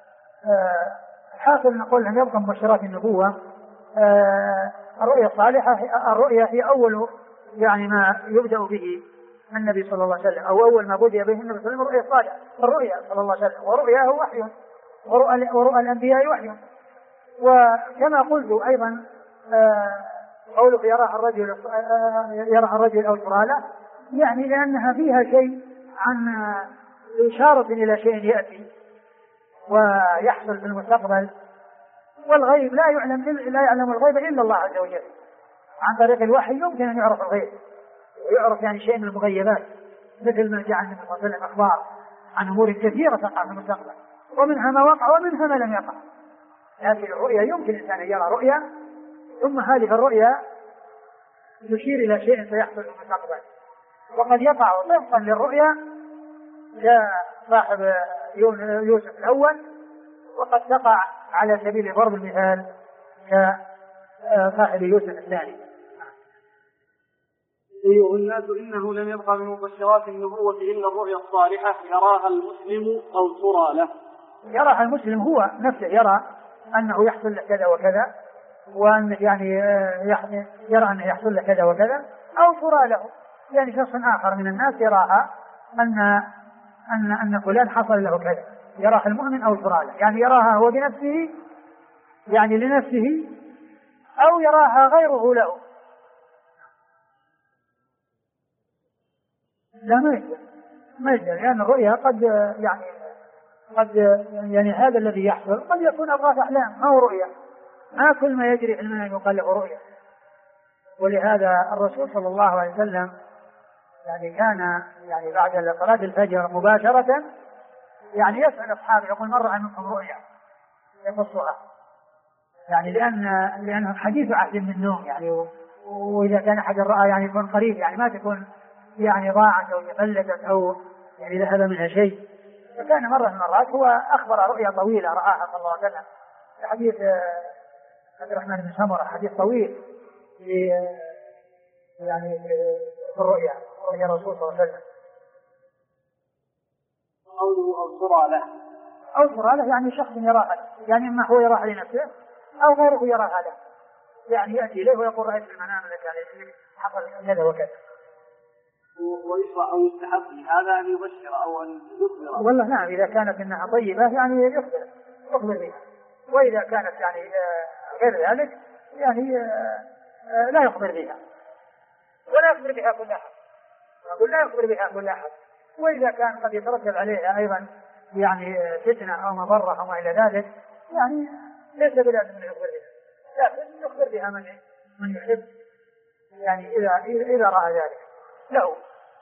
حاصل نقول أن يبقى مبشرات النبوة الرؤيا الصالحة. الرؤيا هي أول يعني ما يبدأ به النبي صلى الله عليه وسلم، أو أول ما بدأ به النبي صلى الله عليه وسلم الرؤيا الصالحة، الرؤيا صلى الله عليه وسلم. ورؤياه وحي، ورؤى الأنبياء وحي. وكما قلت أيضا قوله يراها الرجل أو ترى له، يعني لأنها فيها شيء عن إشارة إلى شيء يأتي ويحصل في المستقبل. والغيب لا يعلم الغيب إلا الله عز وجل. عن طريق الوحي يمكن أن يعرف الغيب، ويعرف يعني شيء من المغيبات، مثل ما جاء عن النبي صلى الله عليه وسلم أخبار عن أمور كثيرة تقع في المستقبل، ومنها ما وقع ومنها ما لم يقع. لكن الرؤيا يمكن الإنسان أن يرى رؤيا ثم هذه الرؤيا تشير إلى شيء سيحصل في المستقبل، وقد يقع طبقا للرؤيا كصاحب يوسف الأول، وقد تقع على سبيل ضرب المثال كصاحب يوسف الثاني. أيها الناس، إنه لم يبقى من مبشرات النبوة إلا الرؤيا الصالحة يراها المسلم أو ترى له. يراها المسلم هو نفسه، يرى أنه يحصل له كذا وكذا، وأن يعني يرى أنه يحصل له كذا وكذا، أو ترى له يعني شخص آخر من الناس يراها أن فلان حصل له كذا، يراها المؤمن أو ترى له، يعني يراها هو بنفسه يعني لنفسه، أو يراها غيره له. لا ما يجوز لأن الرؤيا قد يعني هذا الذي يحصل قد يكون أضغاث أحلام أو رؤيا، ما كل ما يجري في المنام يقال له رؤيا. ولهذا الرسول صلى الله عليه وسلم يعني كان يعني بعد صلاة الفجر مباشرة يعني يسأل أصحابه يقول من رأى منكم رؤيا يقصها، يعني لأن حديث عهد من النوم يعني، وإذا كان أحد رأى يعني يكون قريب يعني ما تكون يعني ضاعت أو تفلتت أو يعني ذهب منها شيء. فكان مرة من المرات هو أخبر رؤيا طويلة رآها صلى الله عليه وسلم، في حديث عبد الرحمن بن سمرة حديث طويل في يعني في الرؤيا الرسول صلى الله عليه وسلم. أو له يعني شخص يراها، يعني إما هو يراها لنفسه أو غيره يراها له، يعني يأتي إليه ويقول رأيت في المنام لك يعني حصل كذا وكذا. ويشرع أو يستحق هذا أن يبشر أو أن يخبر. والله نعم، إذا كانت إنها طيبة يعني يخبر بها، وإذا كانت يعني غير ذلك يعني لا يخبر بها، ولا يخبر بها كل أحد، أقول لا يخبر بها كل أحد. وإذا كان قد يترتب عليها أيضا يعني فتنة أو مضرة أو ما إلى ذلك يعني ليس بلازم أن يخبر بها، لكن يخبر بها من يحب يعني إذا رأى ذلك له.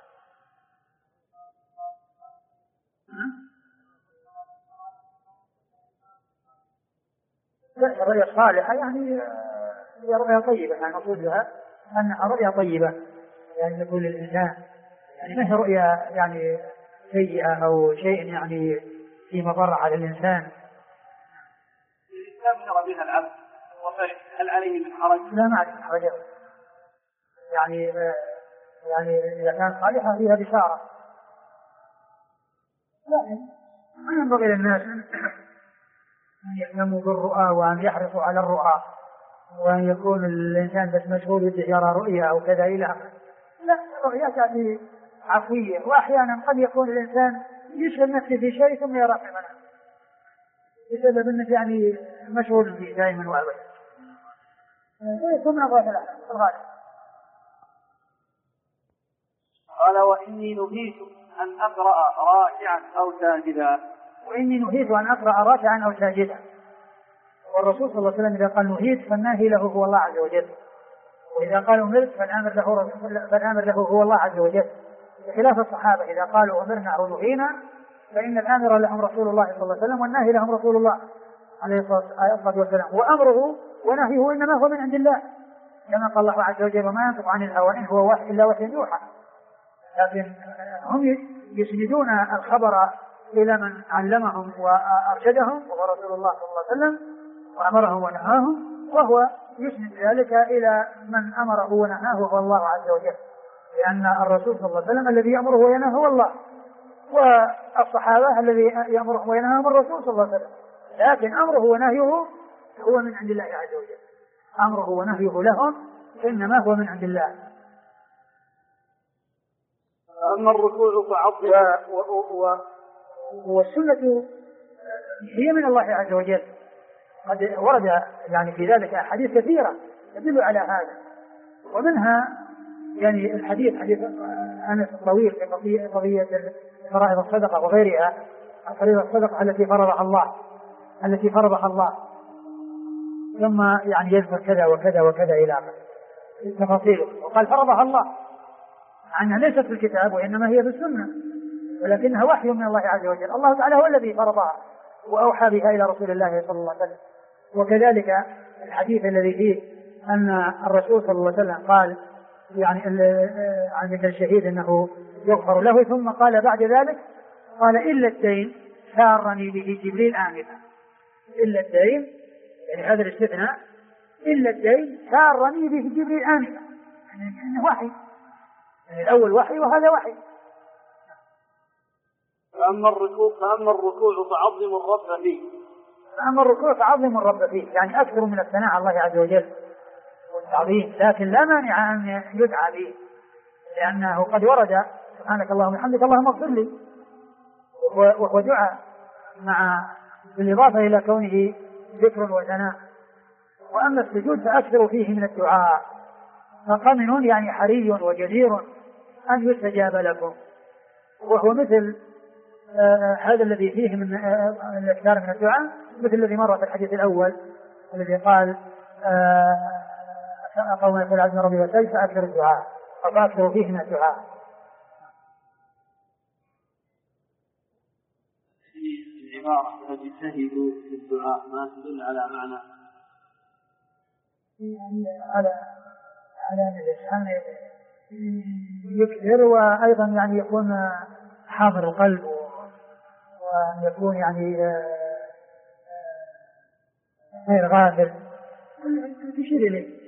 الرؤيا الصالحة يعني هي رؤيا طيبة، يعني نقول لها أنها رؤيا طيبة يعني نقول للإنسان، يعني ما هي رؤيا يعني سيئة أو شيء يعني في مضرة على الإنسان. استبشر بها العبد وفرح هل عليه من حرج؟ لا ما عليه من حرج يعني إذا كانت صالحة فيها بشارة، لكن ما ينبغي للناس أن يهتموا بالرؤى وأن يحرصوا على الرؤى وأن يكون الإنسان بس مشغول بده يرى رؤيا أو كذا إلى آخره. لا، الرؤيا تأتي عفوية، وأحيانا قد يكون الإنسان يشغل نفسه في شيء ثم يرى في المنام بسبب أنه يعني مشغول فيه دائما وأبدا، ويكون من أضعاف الغالب. قال وإني نهيت أن أقرأ راكعا أو ساجدا. وإني نهيت أن أقرأ راكعا أو ساجدا، والرسول صلى الله عليه وسلم إذا قال نهيت فالناهي له هو الله عز وجل، وإذا قال أمرت فالآمر له هو الله عز وجل، بخلاف الصحابة إذا قالوا أمرنا أو نهينا فإن الآمر لهم رسول الله صلى الله عليه وسلم والناهي لهم رسول الله عليه الصلاة والسلام، وأمره ونهيه إنما هو من عند الله، كما قال الله عز وجل وما ينطق عن الهوى إن هو وحي إلا وحي يوحى. لكن هم يسندون الخبر إلى من علمهم وأرشدهم وهو رسول الله صلى الله عليه وسلم وأمرهم ونهاهم، وهو يسند ذلك إلى من أمره ونهاه وهو الله عز وجل، لأن الرسول صلى الله عليه وسلم الذي يأمره وينهاه هو الله، والصحابة الذي يأمره وينهاهم الرسول صلى الله عليه وسلم، لكن أمره ونهيه هو من عند الله عز وجل، أمره ونهيه لهم إنما هو من عند الله. أما الركوع فعظم والسنة هي من الله عز وجل، قد ورد يعني في ذلك أحاديث كثيرة تدل على هذا، ومنها يعني الحديث حديث أنس الطويل في قضية فرائض الصدقة وغيرها، فرائض الصدقة التي فرضها الله ثم يعني يذكر كذا وكذا وكذا إلى آخره تفاصيله، وقال فرضها الله مع أنها ليست في الكتاب وإنما هي في السنة، ولكنها وحي من الله عز وجل، الله تعالى هو الذي فرضها وأوحى بها إلى رسول الله صلى الله عليه وسلم. وكذلك الحديث الذي فيه أن الرسول صلى الله عليه وسلم قال يعني عن ذكر الشهيد أنه يغفر له، ثم قال بعد ذلك قال إلا الدين سارني به جبريل آنفا، إلا الدين يعني هذا الاستثناء، إلا الدين سارني به جبريل آنفا، يعني إنه وحي، يعني الأول وحي وهذا وحي. فأما الركوع فعظم الرب فيه. أما الركوع فعظم الرب فيه، يعني أكثر من الثناء على الله عز وجل والتعظيم، لكن لا مانع أن يدعى به، لأنه قد ورد سبحانك اللهم وبحمدك اللهم اغفر لي، وهو دعاء مع بالإضافة إلى كونه ذكر وثناء. وأما السجود فأكثر فيه من الدعاء، فقمن يعني حري وجدير أن يستجاب لكم، وهو مثل هذا الذي فيه من الإكثار من الدعاء، مثل الذي مر في الحديث الأول الذي قال قوم يقول عبد ربي وسجد فأكثر الدعاء، فأكثر فيه من الدعاء. العبارة تجتهدوا في الدعاء ما تدل على معنى على الإنسان يكثر، وأيضا يعني يكون حاضر القلب، وأن يكون يعني غير غافل، تشير إليه.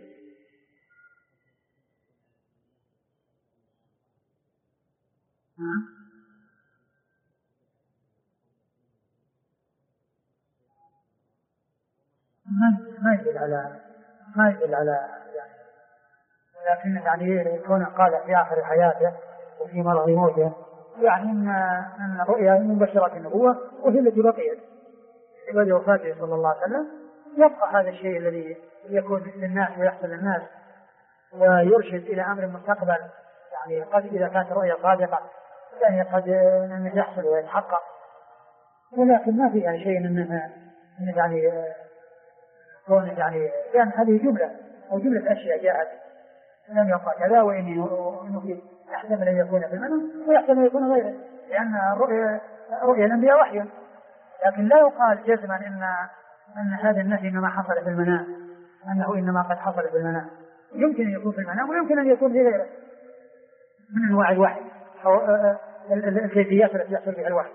ما يدل على يعني، لكن يعني يكون قال في آخر حياته وفي مرض موته، يعني أن الرؤيا من بشرة النبوة، وهي التي بقيت بعد وفاته صلى الله عليه وسلم. يبقى هذا الشيء الذي يكون للناس ويحصل للناس ويرشد إلى أمر مستقبل، يعني قد إذا كانت الرؤيا صادقة يعني قد يحصل ويتحقق، ولكن ما في يعني شيء أنه يعني كون يعني لأن هذه جملة أو جملة أشياء جاءت لم يقع كذا، وإنه يحتمل أن يكون في المنام ويحتمل أن يكون غيره، لأن رؤيا الأنبياء وحي، لكن لا يقال جزما أن هذا النفي إنما حصل في المنام، أنه إنما قد حصل في المنام. يمكن أن يكون في المنام ويمكن أن يكون في غيره من أنواع الوحي أو الكيفيات التي يحصل بها الوحي.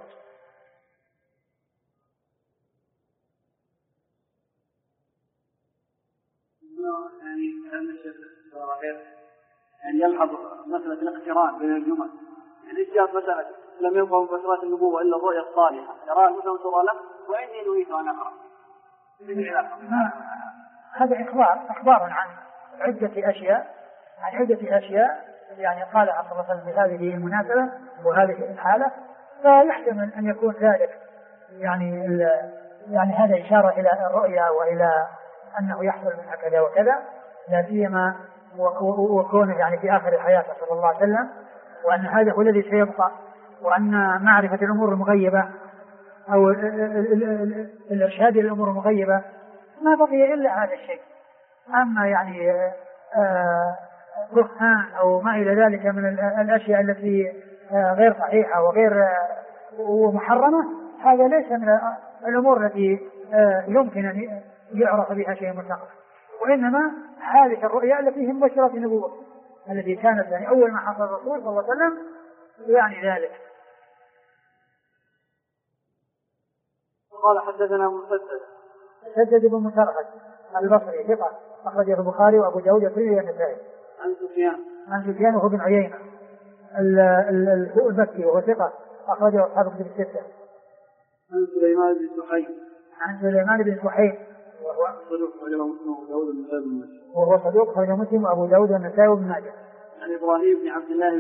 يعني يلحظ مسألة الاقتران بين الجمل، يعني جاءت مسألة لم يبقى من بشرات النبوة إلا الرؤيا الصالحة يراها مثلا ترى له وإني نريد أن أقرأ. هذا إخبار عن عدة أشياء يعني قالها صلى الله عليه وسلم بهذه المناسبة وهذه الحالة، فيحتمل أن يكون ذلك يعني هذا إشارة إلى الرؤيا وإلى أنه يحصل منها كذا وكذا، لا سيما وكونه يعني في آخر حياته صلى الله عليه وسلم، وأن هذا هو الذي سيبقى، وأن معرفة الأمور المغيبة أو الإرشاد إلى الأمور المغيبة ما بقي إلا هذا الشيء. أما يعني رهان أو ما إلى ذلك من الأشياء التي غير صحيحة وغير ومحرمة، هذا ليس من الأمور التي يمكن أن يعرف بها شيء مستقبل، وإنما هذه الرؤيا التي هي مبشرة النبوة التي كانت يعني أول ما حصل الرسول صلى الله عليه وسلم يعني ذلك. قال حدثنا مسدد بن مسرهد البصري ثقة أخرجه البخاري وأبو داود والترمذي والنسائي. عن سفيان وهو بن عيينة المكي وهو ثقة أخرجه أصحاب الكتب الستة. عن سليمان بن سحيم وهو صدوق أخرجه مسلم وأبو داود والنسائي وابن ماجه. عن إبراهيم بن عبد الله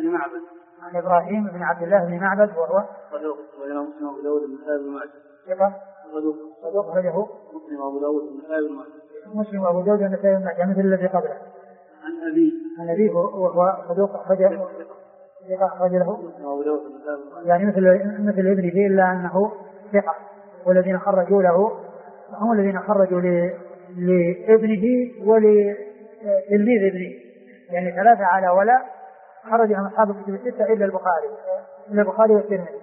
بن معبد وهو صدوق أخرجه مسلم وأبو داود والنسائي وابن ماجه. صدوق أخرجه مسلم وأبو داود والنسائي وابن ماجه مثل الذي قبله. عن أبيه وهو صدوق أخرجه له يعني مثل ابن فيه، إلا أنه ثقة، والذين خرجوا له هم الذين خرجوا لابنه ولتلميذ ابنه، يعني ثلاثة على ولا خرجهم أصحاب الكتب الستة إلا البخاري والترمذي.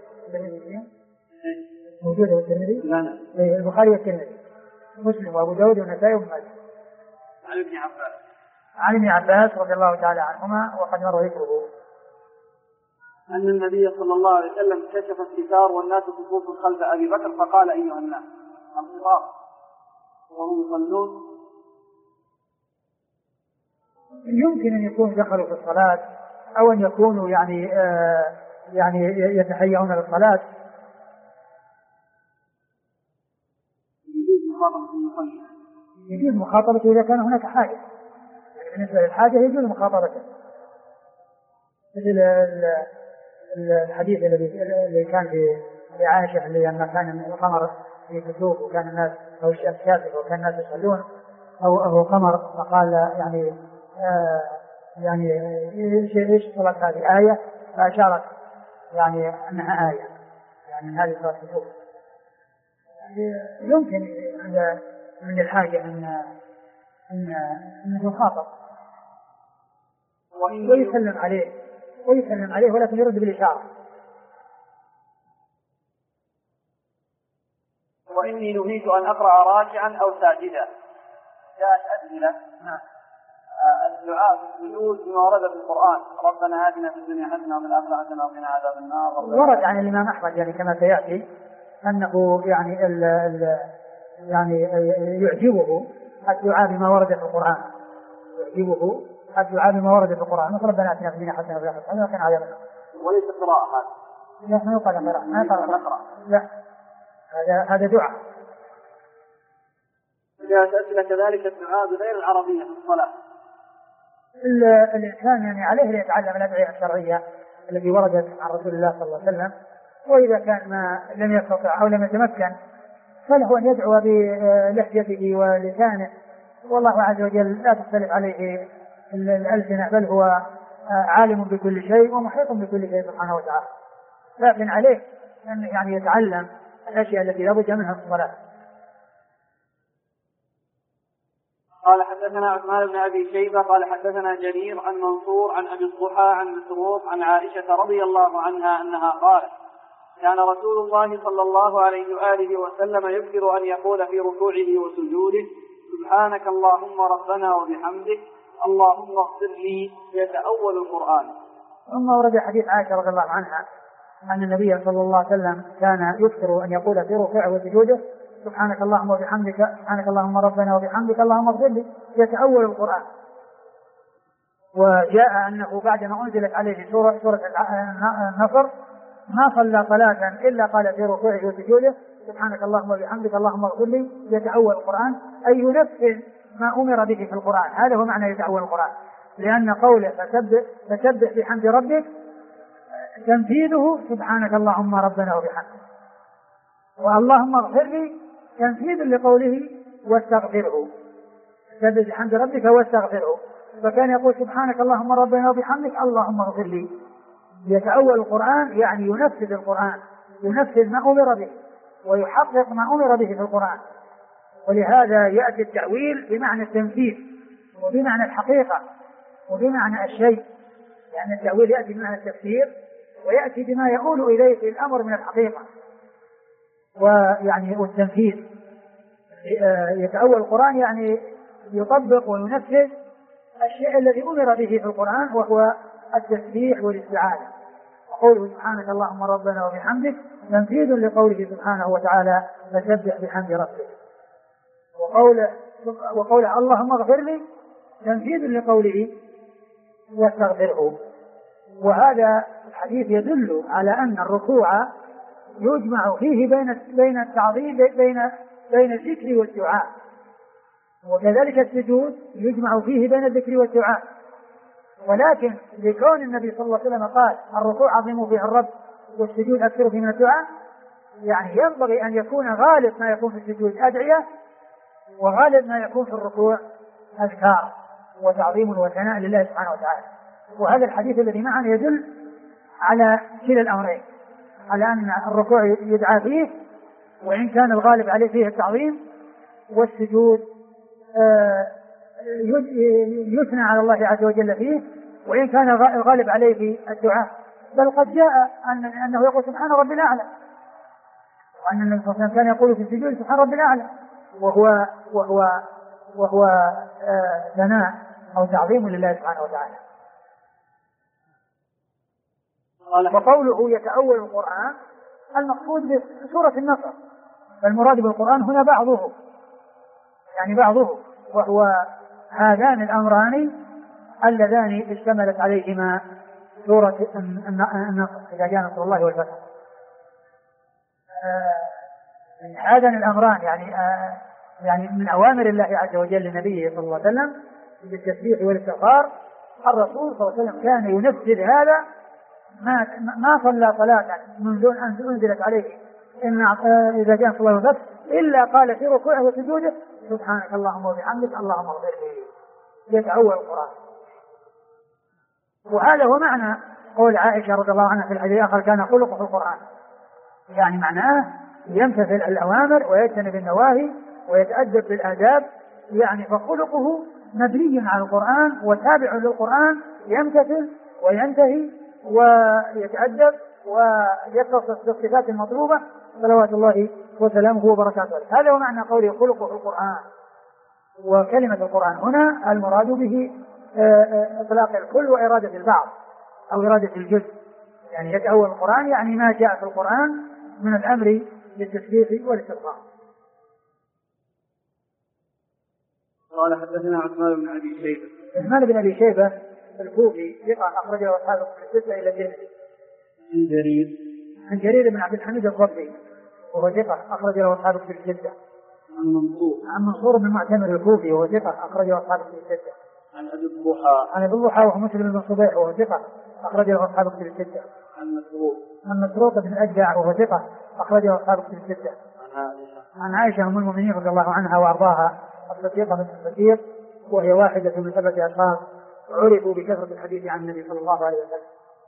موجودة والترمذي؟ البخاري والترمذي، مسلم وأبو داود والنسائي وابن ماجه. عن ابن عباس رضي الله تعالى عنهما وقد مر ذكره أن النبي صلى الله عليه وسلم كشف الستار والناس صفوف خلف أبي بكر فقال أيها الناس الصراط وهم يصلون. يمكن أن يكون دخلوا في الصلاة أو أن يكونوا يعني يتهيئون للصلاة. يجوز مخاطبته إذا كان هناك حاجة، بالنسبة للحاجة يجوز مخاطبته، مثل الحديث الذي كان في لعائشة لما كان القمر في كسوف وكان الناس أو الشمس كاسفة وكان الناس يصلون أو قمر، فقال يعني إيش صلاة هذه آية، فأشارت يعني أنها آية، يعني من هذه صلاة كسوف. يمكن من الحاجة أن يخاطب ويسلم عليه ولكن يرد بالإشارة. وإني نهيت أن أقرأ راكعا أو ساجدا. جاءت أسئلة الدعاء في السجود بما ورد في القرآن: ربنا آتنا في الدنيا حسنة وفي الآخرة حسنة وقنا عذاب النار. ورد عن الإمام أحمد يعني كما سيأتي أنه يعني يعجبه الدعاء بما ورد في القرآن، مثل ربنا آتنا في الدنيا حسنة وفي الآخرة حسنة وقنا عذاب النار. وليس قراءة هذا؟ لا، ما يقال قراءة، ما يقال قراءة، لا، هذا دعاء. جاءت أسئلة كذلك الدعاء بغير العربية في الصلاة. الإنسان يعني عليه أن يتعلم الأدعية الشرعية التي وردت عن رسول الله صلى الله عليه وسلم، وإذا كان ما لم يستطع أو لم يتمكن فله أن يدعو بلهجته ولسانه، والله عز وجل لا تختلف عليه الألسنة، بل هو عالم بكل شيء ومحيط بكل شيء سبحانه وتعالى، لكن عليه أن يعني يتعلم الأشياء التي لا بد منها في الصلاة. قال حدثنا عثمان بن أبي شيبة قال حدثنا جرير عن منصور عن أبي الضحى عن مسروق عن عائشة رضي الله عنها أنها قالت: كان رسول الله صلى الله عليه وآله وسلم يكثر أن يقول في ركوعه وسجوده: سبحانك اللهم ربنا وبحمدك اللهم اغفر لي، يتأول القرآن. ثم ورد حديث عائشة رضي الله عنها أن النبي صلى الله عليه وسلم كان يكثر أن يقول في ركوعه وسجوده: سبحانك اللهم وبحمدك، سبحانك اللهم ربنا وبحمدك اللهم اغفر لي، يتأول القرآن. وجاء أنه بعدما أنزلت عليه سورة النصر ما صلى صلاة إلا قال في ركوعه وسجوده: سبحانك اللهم وبحمدك اللهم اغفر لي، يتأول القرآن، أي ينفذ ما أمر به في القرآن. هذا هو معنى يتأول القرآن، لأن قوله فسبح بحمد ربك تنفيذه سبحانك اللهم ربنا وبحمدك، واللهم اغفر لي تنفيذ لقوله واستغفره، سبح بحمد ربك واستغفره. فكان يقول سبحانك اللهم ربنا وبحمدك اللهم اغفر لي. يتأول القرآن يعني ينفذ القرآن، ينفذ ما أمر به ويحقق ما أمر به في القرآن. ولهذا يأتي التأويل بمعنى التنفيذ وبمعنى الحقيقة وبمعنى الشيء، يعني التأويل يأتي بمعنى التفسير ويأتي بما يقول إليه في الأمر من الحقيقة ويعني والتنفيذ. يتأول القرآن يعني يطبق وينفذ الشيء الذي أمر به في القرآن، وهو التسبيح والاستعاذة. وقوله سبحانك اللهم ربنا وبحمدك تنفيذ لقوله سبحانه وتعالى: فسبح بحمد ربك. وقوله اللهم اغفر لي تنفيذ لقوله واستغفره. وهذا الحديث يدل على أن الركوع يجمع فيه بين التعظيم بين الذكر والدعاء، وكذلك السجود يجمع فيه بين الذكر والدعاء. ولكن لكون النبي صلى الله عليه وسلم قال الركوع عظموا فيه الرب والسجود أكثر فيه من الدعاء، يعني ينبغي أن يكون غالب ما يكون في السجود أدعية، وغالب ما يكون في الركوع أذكار وتعظيم وثناء لله سبحانه وتعالى. وهذا الحديث الذي معنا يدل على كلا الأمرين، على أن الركوع يدعى فيه وإن كان الغالب عليه فيه التعظيم، والسجود يثنى على الله عز وجل فيه وإن كان الغالب عليه في الدعاء. بل قد جاء أنه يقول سبحان ربي الأعلى، وأن النبي صلى الله عليه وسلم كان يقول في السجود سبحان ربي الأعلى، وهو ثناء أو تعظيم لله سبحانه وتعالى. وقوله يتأول القرآن المقصود بسورة النصر، فالمراد بالقرآن هنا بعضه، يعني بعضه، وهو هذان الأمران اللذان اشتملت عليهما سورة النصر إذا جاء نصر الله والفتح. هذان الأمران يعني من أوامر الله عز وجل لنبيه صلى الله عليه وسلم بالتسبيح والاستغفار. الرسول صلى الله عليه وسلم كان ينفذ هذا، ما صلى صلاة منذ أن أنزلت عليه إن إذا جاء الله الفتح إلا قال في ركوعه وسجوده سبحانك اللهم وبحمدك اللهم اغفر لي، يتأول القرآن. وهذا هو معنى قول عائشة رضي الله عنها في الحديث الآخر كان خلقه في القرآن، يعني معناه يمتثل الأوامر ويجتنب النواهي ويتأدب بالآداب، يعني فخلقه مبني على القرآن وتابع للقرآن، يمتثل وينتهي ويتأدب ويتصف بالصفات المطلوبة صلوات الله وسلامه وبركاته. هذا هو معنى قوله خلقه في القرآن. وكلمة القرآن هنا المراد به إطلاق الكل وإرادة البعض أو إرادة الجزء، يعني يتأول القرآن يعني ما جاء في القرآن من الأمر للتسبيح والاستغفار. قال حدثنا عثمان بن أبي شيبة. عثمان بن أبي شيبة الكوفي ثقة أخرجه أصحاب الستة إلى الجنة. عن جرير بن عبد الحميد الضبي وهو ثقة أخرجه أصحاب الستة. عن منصور بن معتمر الكوفي وهو ثقة أخرجه أصحاب الستة. عن أبي الضحى وهو مسلم بن صبيح وهو ثقة أخرجه أصحاب الستة. عن مسروق بن الأجدع وهو ثقة أخرجه أصحاب الستة. عن عائشة أم المؤمنين رضي الله عنها وأرضاها الصديقة بنت الصديق، وهي واحدة من 7 أشخاص عرفوا بكثرة الحديث عن النبي صلى الله عليه وسلم.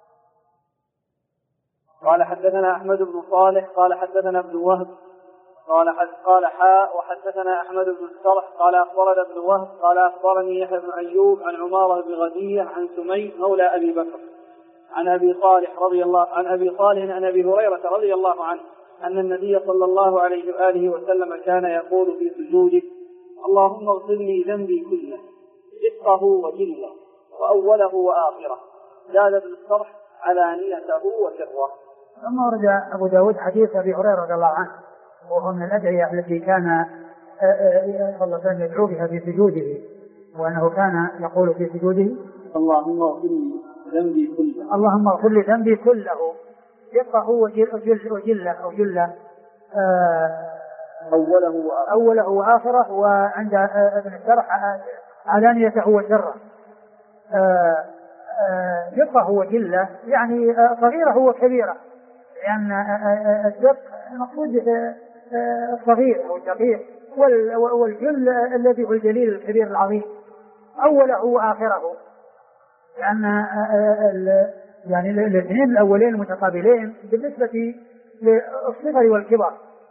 قال حدثنا أحمد بن صالح قال حدثنا ابن وهب قال حاء وحدثنا أحمد بن الصرح قال أخبرنا ابن وهب قال أخبرني يحيى بن أيوب عن عمارة بن غزية عن سمي مولى أبي بكر عن أبي صالح عن أبي هريرة رضي الله عنه أن النبي صلى الله عليه وآله وسلم كان يقول في سجوده اللهم اغفر لي ذنبي كله دقه وجله وأوله وآخره، زاد ابن الصرح علانيته وسره. ثم ورد أبو داود حديث أبي هريرة رضي الله عنه وهو من الأدعية التي كان صلى الله عليه وسلم يدعو بها في سجوده، وأنه كان يقول في سجوده اللهم اغفر لي ذنبي كله، اللهم اغفر لي ذنبي كله دقه وجله أو جله أوله وآخره، وعند ابن الشرح علانيته وسره. دقه وجله يعني صغيره وكبيره، لأن الدق المقصود الصغير أو الدقيق، والجل الذي هو الجليل الكبير العظيم. أوله وآخره، لأن يعني الاثنين الأولين المتقابلين بالنسبة للصغر والكبر،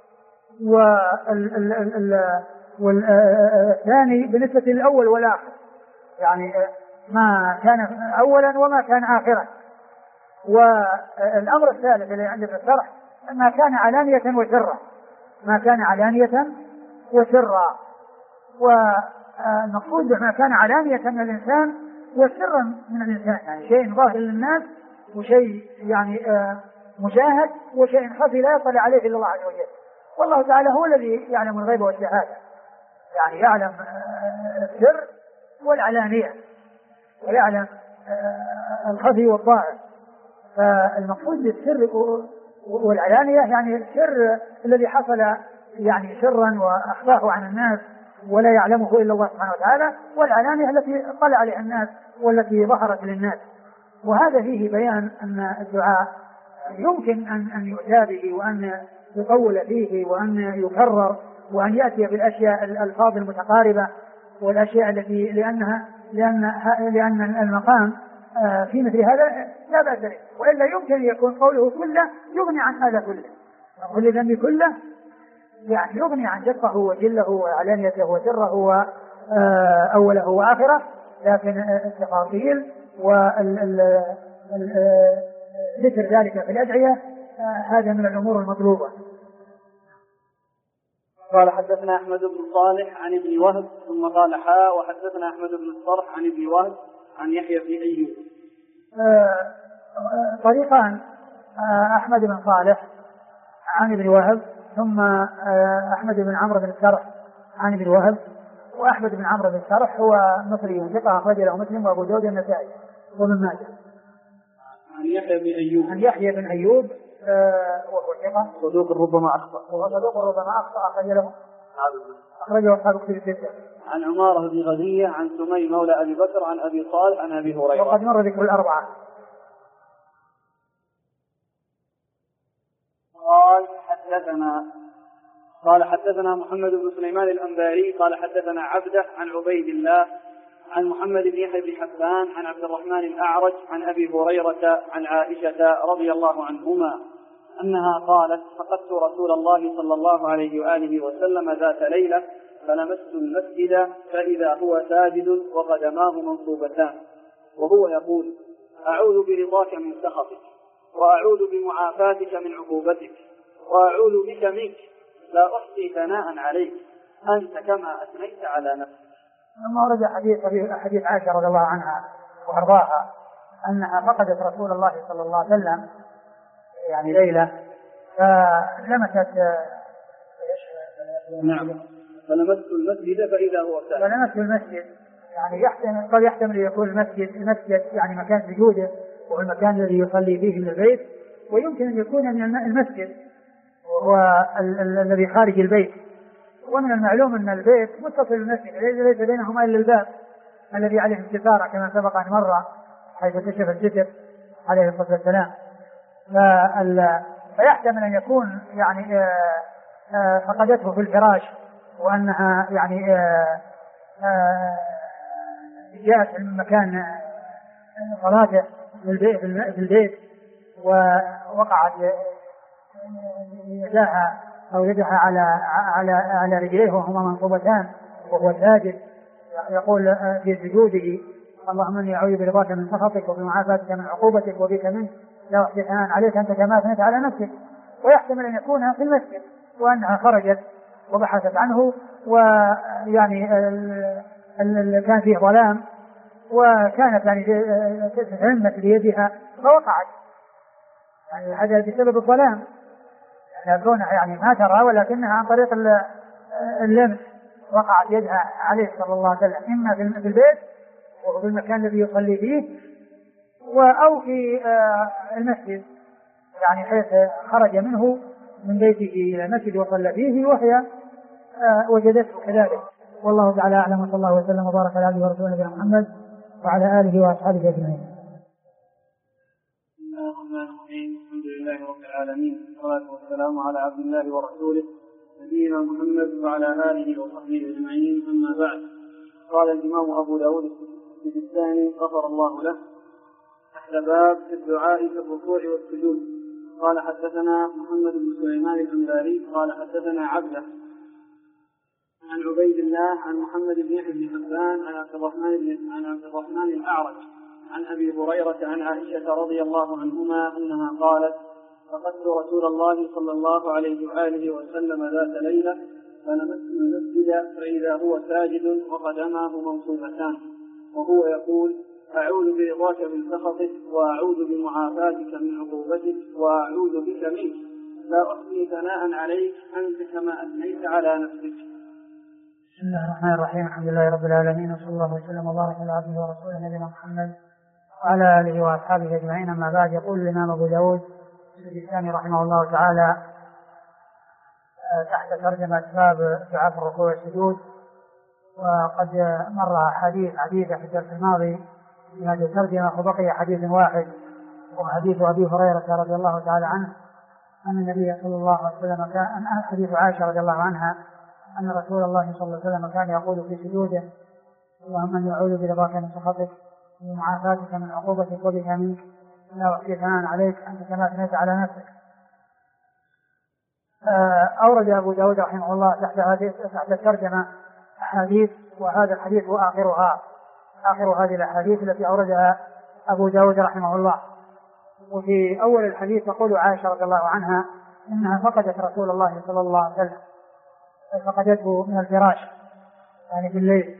والثاني بالنسبة للأول والآخر، يعني ما كان أولا وما كان آخرا. والأمر الثالث الذي عند الشرح ما كان علانية وسرا، ما كان علانية وسرا، والمقصود ما كان علانية من الإنسان وسرا من الإنسان، يعني شيء ظاهر للناس وشيء يعني مشاهد وشيء خفي لا يطلع عليه إلا الله عز وجل. والله تعالى هو الذي يعلم الغيب والشهادة، يعني يعلم السر والعلانية ويعلم الخفي والظاهر. فالمقصود بالسر والعلانية يعني السر الذي حصل يعني سرا وأخفاه عن الناس ولا يعلمه إلا الله سبحانه وتعالى، والعلانية التي طلع عليها الناس والتي ظهرت للناس. وهذا فيه بيان أن الدعاء يمكن أن يؤتى به وأن يطول فيه وأن يكرر وأن يأتي بالأشياء الألفاظ المتقاربة والأشياء التي لأن المقام في مثل هذا لا بأس به، وإلا يمكن أن يكون قوله كله يغني عن هذا كله، كل ذنب كله يعني يغني عن دقه وجله وعلانيته وسره وأوله وآخره، لكن التفاصيل ذكر ذلك في الأدعية هذا من الأمور المطلوبة. قال حدثنا أحمد بن صالح عن ابن وهب ثم قال حاء وحدثنا أحمد بن الصرح عن ابن وهب عن يحيى بن أيوب. طريقان، أحمد بن صالح عن ابن وهب ثم أحمد بن عمرو بن السرح عن ابن وهب. وأحمد بن عمرو بن السرح هو مصري ثقة أخرج له مسلم وأبو داود النسائي وابن ماجه. عن يحيى بن أيوب. عن يحيى بن أيوب وهو ثقة صدوق ربما أخطأ. أخرجه أصحاب كتب الستة. عن عمارة بن غزية عن سمي مولى أبي بكر عن أبي صالح عن أبي هريرة. وقد مر ذكر قال حدثنا محمد بن سليمان الأنباري قال حدثنا عبده عن عبيد الله عن محمد بن يحيى بن حبان عن عبد الرحمن الأعرج عن أبي هريرة عن عائشة رضي الله عنهما أنها قالت: فقدت رسول الله صلى الله عليه وآله وسلم ذات ليلة فلمست المسجد فإذا هو ساجد وقدماه منصوبتان وهو يقول: أعوذ برضاك من سخطك وأعوذ بمعافاتك من عقوبتك وأعوذ بك منك لا أحصي ثناء عليك أنت كما أثنيت على نفسك. لما ورد حديث عائشة رضي الله عنها وأرضاها أنها فقدت رسول الله صلى الله عليه وسلم يعني ليلة فلمست فلمست المسجد فإذا هو ساجد. فلمست المسجد يعني قد يحتمل يكون المسجد يعني مكان سجوده وهو المكان الذي يصلي فيه من البيت، ويمكن أن يكون من المسجد الذي خارج البيت. ومن المعلوم أن البيت متصل بالمسجد ليس بينهما إلا الباب الذي عليه الستارة كما سبق أن مر حيث كشف الستر عليه الصلاة والسلام. فيحتمل أن يكون يعني فقدته في الفراش وأنها يعني جاءت من مكان صلاته في البيت ووقعت يداها أو يدها على رجليه وهما منصوبتان وهو ساجد يقول في سجوده: اللهم اني اعوذ برضاك من سخطك وبمعافاتك من عقوبتك وبك منك لا احصي ثناء عليك انت كما اثنيت على نفسك. ويحتمل ان يكون في المسجد وانها خرجت وبحثت عنه ويعني كان فيه ظلام وكانت يعني تتهمت بيدها فوقعت يعني هذا بسبب الظلام يعني كونها يعني ما ترى ولكنها عن طريق اللمس وقعت يدها عليه صلى الله عليه وسلم إما في البيت وفي المكان الذي يصلي فيه أو في المسجد يعني حيث خرج منه من بيته إلى المسجد وصلى فيه وهي وجدته كذلك. والله تعالى أعلم وصلى الله وسلم وبارك على عبده ورسوله نبينا محمد وعلى آله وأصحابه أجمعين. الحمد لله رب العالمين والصلاة والسلام على عبد الله ورسوله نبينا محمد وعلى آله وصحبه أجمعين. أما بعد، قال الإمام أبو داود السجستاني غفر الله له تحت باب في الدعاء في الركوع والسجود. قال حدثنا محمد بن سليمان الأنباري قال حدثنا عبده عن عبيد الله عن محمد بن يحيى بن حبان عن عبد الرحمن الأعرج عن أبي هريرة عن عائشة رضي الله عنهما أنها قالت: فقدت رسول الله صلى الله عليه وآله وسلم ذات ليلة فلمست المسجد فإذا هو ساجد وقدماه منصوبتان وهو يقول: أعوذ برضاك من سخطك وأعوذ بمعافاتك من عقوبتك وأعوذ بك منك لا أحصي ثناء عليك أنت كما أثنيت على نفسك. بسم الله الرحمن الرحيم. الحمد لله رب العالمين وصلى الله وسلم وبارك على عبده ورسوله نبينا محمد وعلى آله وأصحابه أجمعين. أما بعد، يقول الإمام أبو داود السجستاني رحمه الله تعالى تحت ترجمة باب دعاء في الركوع والسجود، وقد مر حديث عديدة في الدرس الماضي في هذه الترجمة وبقي حديث واحد وحديث أبي هريرة رضي الله تعالى عنه أن النبي صلى الله عليه وسلم كان حديث عائشة رضي الله عنها أن رسول الله صلى الله عليه وسلم كان يقول في سجوده: اللهم اني اعوذ برضاك من سخطك ومعافاتك من عقوبتك وبك منك لا احصي ثناء عليك انت كما اثنيت على نفسك. اورد ابو داود رحمه الله تحت الترجمه احاديث، وهذا الحديث هو اخر هذه الاحاديث التي اوردها ابو داود رحمه الله. وفي اول الحديث تقول عائشه رضي الله عنها انها فقدت رسول الله صلى الله عليه وسلم، فقدته من الفراش يعني في الليل،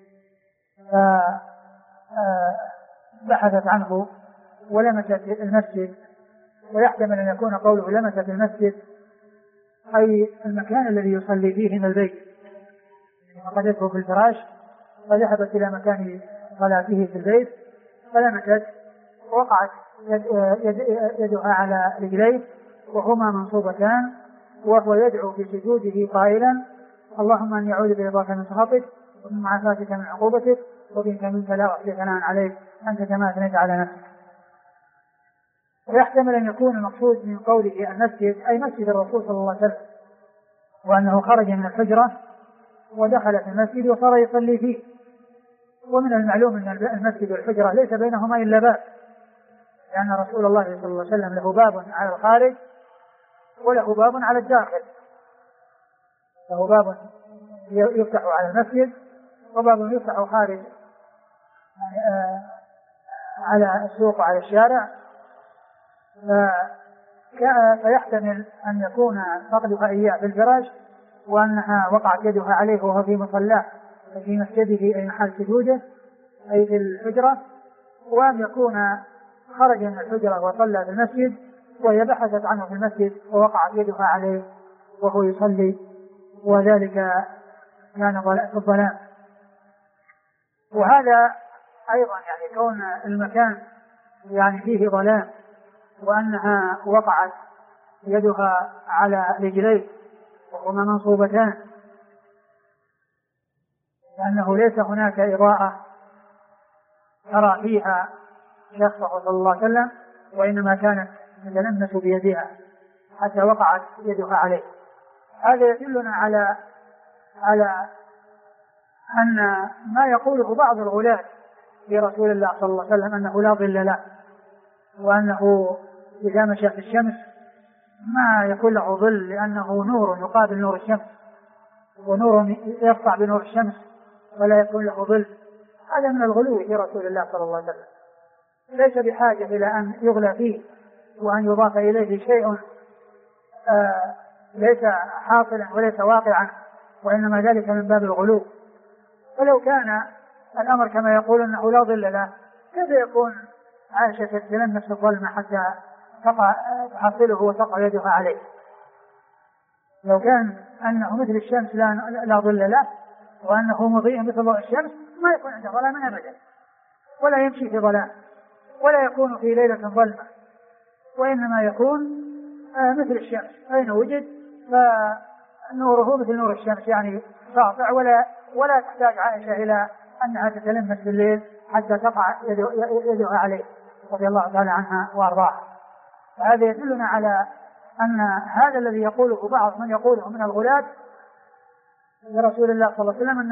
فبحثت عنه ولمست المسجد. ويحتمل أن يكون قوله لمست المسجد أي المكان الذي يصلي فيه من البيت، فقدته في الفراش فذهبت إلى مكان صلاته في البيت فلمست وقعت يدها على رجليه وهما منصوبتان وهو يدعو في سجوده قائلا: اللهم اني اعوذ برضاك من سخطك ومن معافاتك من عقوبتك وبك منك لا احصي ثناء عليك انت كما اثنيت على نفسك. ويحتمل أن يكون المقصود من قوله المسجد أي مسجد الرسول صلى الله عليه وسلم، وأنه خرج من الحجرة ودخل في المسجد وصار يصلي فيه. ومن المعلوم أن المسجد والحجرة ليس بينهما إلا باب، لأن رسول الله صلى الله عليه وسلم له باب على الخارج وله باب على الداخل، له باب يفتح على المسجد وباب يفتح خارج على السوق وعلى الشارع. فيحتمل أن يكون فقدها إياه في الفراش، وأنها وقعت يدها عليه وهو في مصلاه في مسجده أي محل سجوده أي في الحجرة، وأن يكون خرج من الحجرة وصلى في المسجد وهي بحثت عنه في المسجد ووقعت يدها عليه وهو يصلي، وذلك كان في الظلام. وهذا أيضا يعني كون المكان يعني فيه ظلام وأنها وقعت يدها على رجليه وهما منصوبتان، لأنه ليس هناك إضاءة ترى فيها شخصه صلى الله عليه وسلم، وإنما كانت تتلمس بيدها حتى وقعت يدها عليه. هذا يدلنا على أن ما يقوله بعض الغلاة في رسول الله صلى الله عليه وسلم أنه لا ظل له، وأنه إذا مشى في الشمس ما يكون له ظل لأنه نور يقابل نور الشمس، ونور يرفع بنور الشمس ولا يكون له ظل. هذا من الغلو في رسول الله صلى الله عليه وسلم، ليس بحاجة إلى أن يغلى فيه وأن يضاف إليه شيء ليس حاصلا وليس واقعا، وإنما ذلك من باب الغلو. ولو كان الأمر كما يقول أنه لا ظل له، كيف يكون عائشة تتلمس في الظلمة حتى تحصله وتقع يدها عليه؟ لو كان أنه مثل الشمس لا ظل له وأنه مضيء مثل ضوء الشمس ما يكون عنده ظلام أبدا، ولا يمشي في ظلام، ولا يكون في ليلة ظلمة، وإنما يكون مثل الشمس أين وجد فنوره مثل نور الشمس يعني ساطع، ولا تحتاج عائشة إلى أنها تتلمس في الليل حتى تقع يدها عليه رضي الله تعالى عنها وأرضاها. فهذا يدلنا على أن هذا الذي يقوله بعض من يقوله من الغلاة لرسول الله صلى الله عليه وسلم أن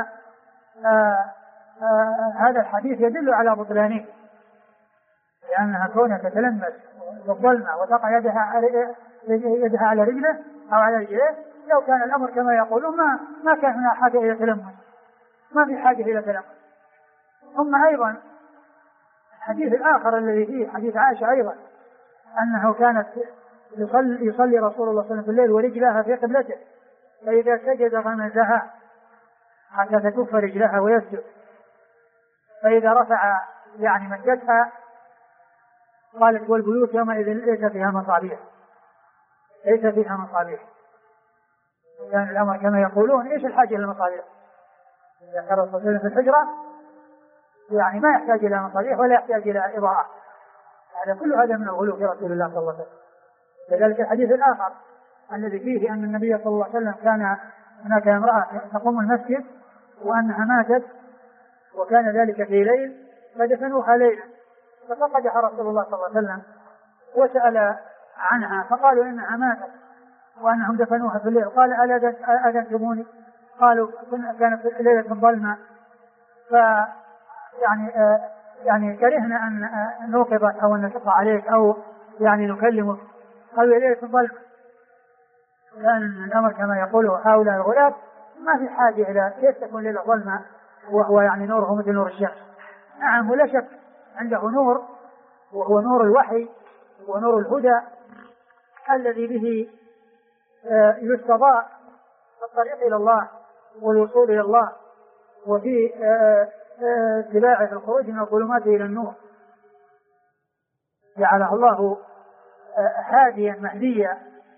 هذا الحديث يدل على بطلانه، لأنها كونها تتلمس بالظلمة وتقع يدها على رجله أو على رجله، لو كان الأمر كما يقولون ما كان هنا حاجة إلى تلمس، ما في حاجة إلى تلمس. ثم أيضا الحديث الآخر الذي فيه حديث عائشة أيضا أنه كانت يصلي رسول الله صلى الله عليه وسلم في الليل ورجلها في قبلته، فإذا سجد غمزها حتى تكف رجلها ويسجد، فإذا رفع يعني مجدها قالت والبيوت يومئذ ليس فيها مصابيح، ليس فيها مصابيح. يعني الأمر كما يقولون إيش الحاجة للمصابيح؟ إذا كان الرسول صلى الله عليه وسلم في الحجرة يعني ما يحتاج إلى مصابيح ولا يحتاج إلى إضاءة. هذا كل هذا من الغلو في رسول الله صلى الله عليه وسلم. كذلك الحديث الآخر الذي فيه أن النبي صلى الله عليه وسلم كان هناك امرأة تقوم المسجد وأنها ماتت، وكان ذلك في ليل فدفنوها ليلا، ففقدها رسول الله صلى الله عليه وسلم وسأل عنها فقالوا إنها ماتت وأنهم دفنوها في الليل. قال ألا أذنتموني؟ قالوا كانت ليلة ظلمة يعني كرهنا أن نوقظك أو أن نشق عليك أو يعني نكلمك. قالوا ليلة ظلمة. لأن الأمر كما يقوله هؤلاء الغلاة ما في حاجة إلى كيف تكون ليلة ظلمة وهو يعني نوره مثل نور الشمس. نعم ولا شك عنده نور، وهو نور الوحي ونور الهدى الذي به يستضاء الطريق إلى الله والوصول إلى الله، وفي اتباعه الخروج من الظلمات إلى النور. جعله الله هاديا مهديا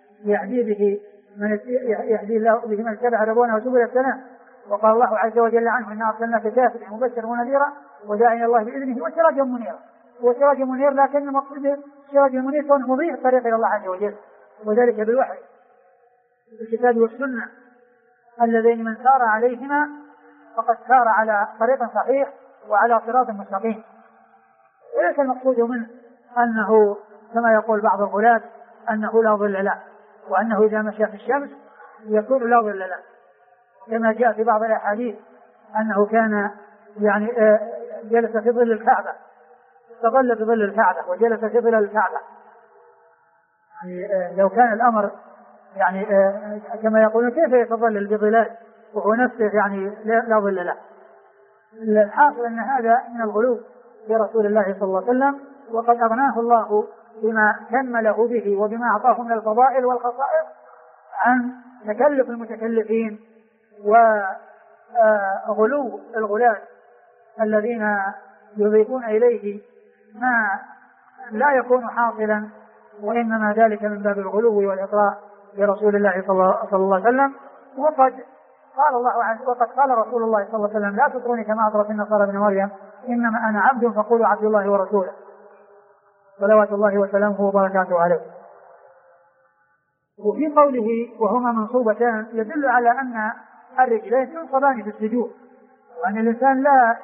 يهدي الله به من اتبع رضوانه وسبل السلام. وقال الله عز وجل عنه إنا أرسلناك كافرا مبشرا ونذيرا وداعيا الله بإذنه وسراجا منيرا. وسراج منير لكن المقصود السراج المنير كونه مضيء الطريق إلى الله عز وجل، وذلك بالوحي بالكتاب والسنة اللذين من سار عليهما فقد سار على طريق صحيح وعلى صراط مستقيم. وليس المقصود منه أنه كما يقول بعض الغلاة أنه لا ظل له، وأنه إذا مشى في الشمس يكون لا ظل له، كما جاء في بعض الأحاديث أنه كان يعني جلس في ظل الكعبة، استظل بظل الكعبة وجلس في ظل الكعبة. يعني لو كان الأمر يعني كما يقولون كيف يتظلل بظلال وهو نفسه يعني لا ظل له. الحاصل أن هذا من الغلو برسول الله صلى الله عليه وسلم، وقد أغناه الله بما كمله به وبما أعطاه من الفضائل والخصائص عن تكلف المتكلفين وغلو الغلاة الذين يضيفون إليه ما لا يكون حاصلا، وإنما ذلك من باب الغلو والإطراء برسول الله صلى الله عليه وسلم. وقد قال رسول الله صلى الله عليه وسلم: لا تطروني كما أطرت النصارى ابن مريم، إنما أنا عبد فقولوا عبد الله ورسوله، صلوات الله وسلامه وبركاته عليه. وفي قوله وهما منصوبتان يدل على أن الرجلين ينصبان في السجود، وأن الإنسان لا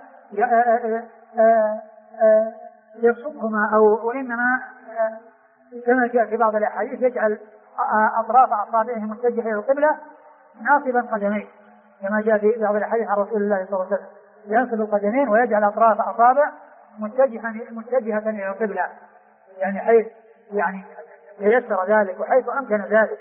يبسطهما وإنما كما جاء في بعض الأحاديث يجعل أطراف أصابعه متجهة إلى القبلة ناصبا قدميه، كما جاء في بعض الأحاديث عن رسول الله صلى الله عليه وسلم ينصب القدمين ويجعل أطراف أصابع متجهة إلى القبلة، يعني حيث يعني ييسر ذلك وحيث أمكن ذلك.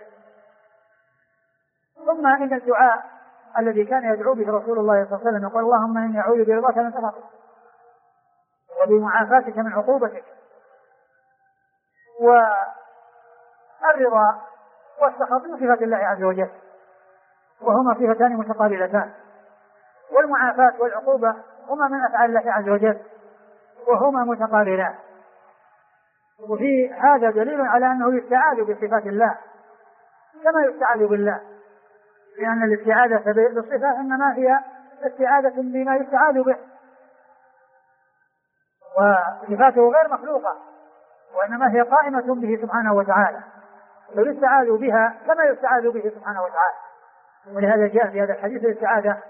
ثم إن الدعاء الذي كان يدعو به رسول الله صلى الله عليه وسلم يقول: اللهم إني أعوذ برضاك من سخطك وبمعافاتك من عقوبتك. والرضا والسخط من صفات الله عز وجل، وهما صفتان متقابلتان، والمعافاة والعقوبة هما من أفعال الله عز وجل وهما متقابلان. وفي هذا دليل على أنه يستعاذ بصفات الله كما يستعاذ بالله، لأن الاستعاذة بالصفة إنما هي استعاذة بما يستعاذ به، وصفاته غير مخلوقة وإنما هي قائمة به سبحانه وتعالى، فيستعاذ بها كما يستعاذ به سبحانه وتعالى. ولهذا جاء في هذا الحديث الاستعاذة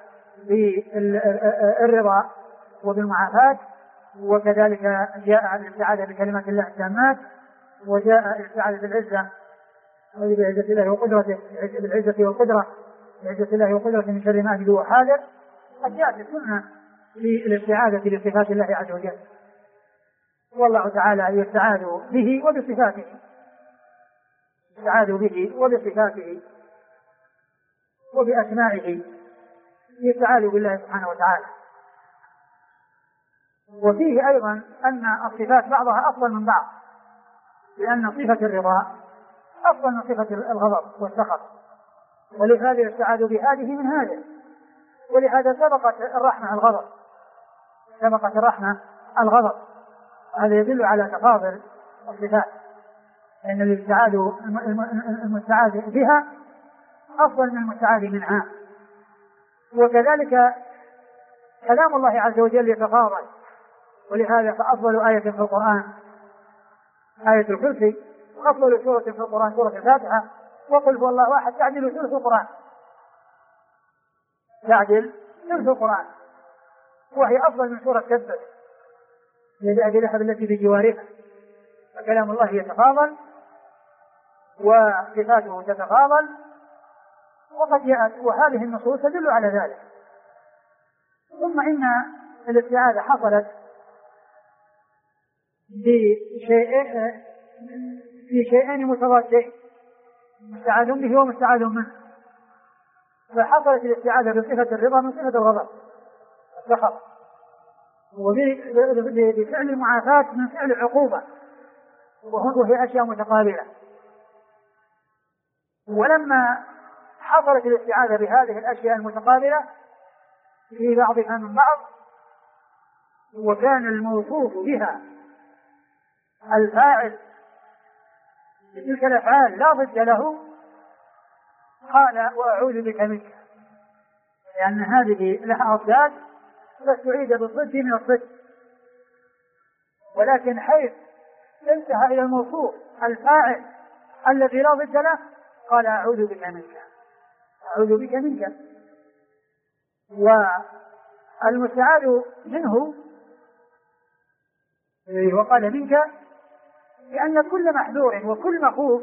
بالرضا وبالمعافاة، وكذلك جاء الاستعاذة بكلمات الله التامات، وجاء الاستعاذة بالعزة بعزة الله وقدرته، بالعزة والقدرة، بعزة الله وقدرته من شر ما أجد وحاذر. قد جاءت السنة في الاستعاذة بصفات الله عز وجل، والله تعالى يستعاذ به وبصفاته، يستعاذ به وبصفاته وبأسمائه، يستعاذ بالله سبحانه وتعالى. وفيه أيضا أن الصفات بعضها أفضل من بعض، لأن صفة الرضا أفضل من صفة الغضب والسخط، ولهذا يستعاذ بهذه من هذه، ولهذا سبقت الرحمة الغضب، سبقت الرحمة الغضب. هذا يدل على تفاضل الصفات، لأن المستعاذ بها أفضل من المستعاذ منها. وكذلك كلام الله عز وجل يتفاضل، ولهذا فأفضل آية في القرآن آية الكرسي، وأفضل سورة في القرآن سورة الفاتحة، وقل هو الله أحد تعدل ثلث القرآن، تعدل ثلث القرآن، وهي أفضل من سورة كذب لأجلها بالتي بجوارها. فكلام الله يتفاضل وصفاته تتفاضل، وقد جاءت وهذه النصوص تدل على ذلك. ثم إن الاستعاذة حصلت في شيئين متضادين، مستعاذ به ومستعاذ منه. فحصلت الاستعاذة بصفة الرضا من صفة الغضب والسخط، وبفعل المعافاة من فعل العقوبة، وهي أشياء متقابلة. ولما حصلت الاستعاذة بهذه الأشياء المتقابلة في بعضها من بعض، وكان الموصوف بها الفاعل بتلك الأفعال لا ضد له، قال: وأعوذ بك منك، لأن هذه لها أضداد فاستعيذ بالضد من الضد، ولكن حيث انتهى إلى الموصوف الفاعل الذي لا ضد له قال: أعوذ بك منك، أعوذ بك منك. والمستعاذ منه وقال منك لأن كل محذور وكل مخوف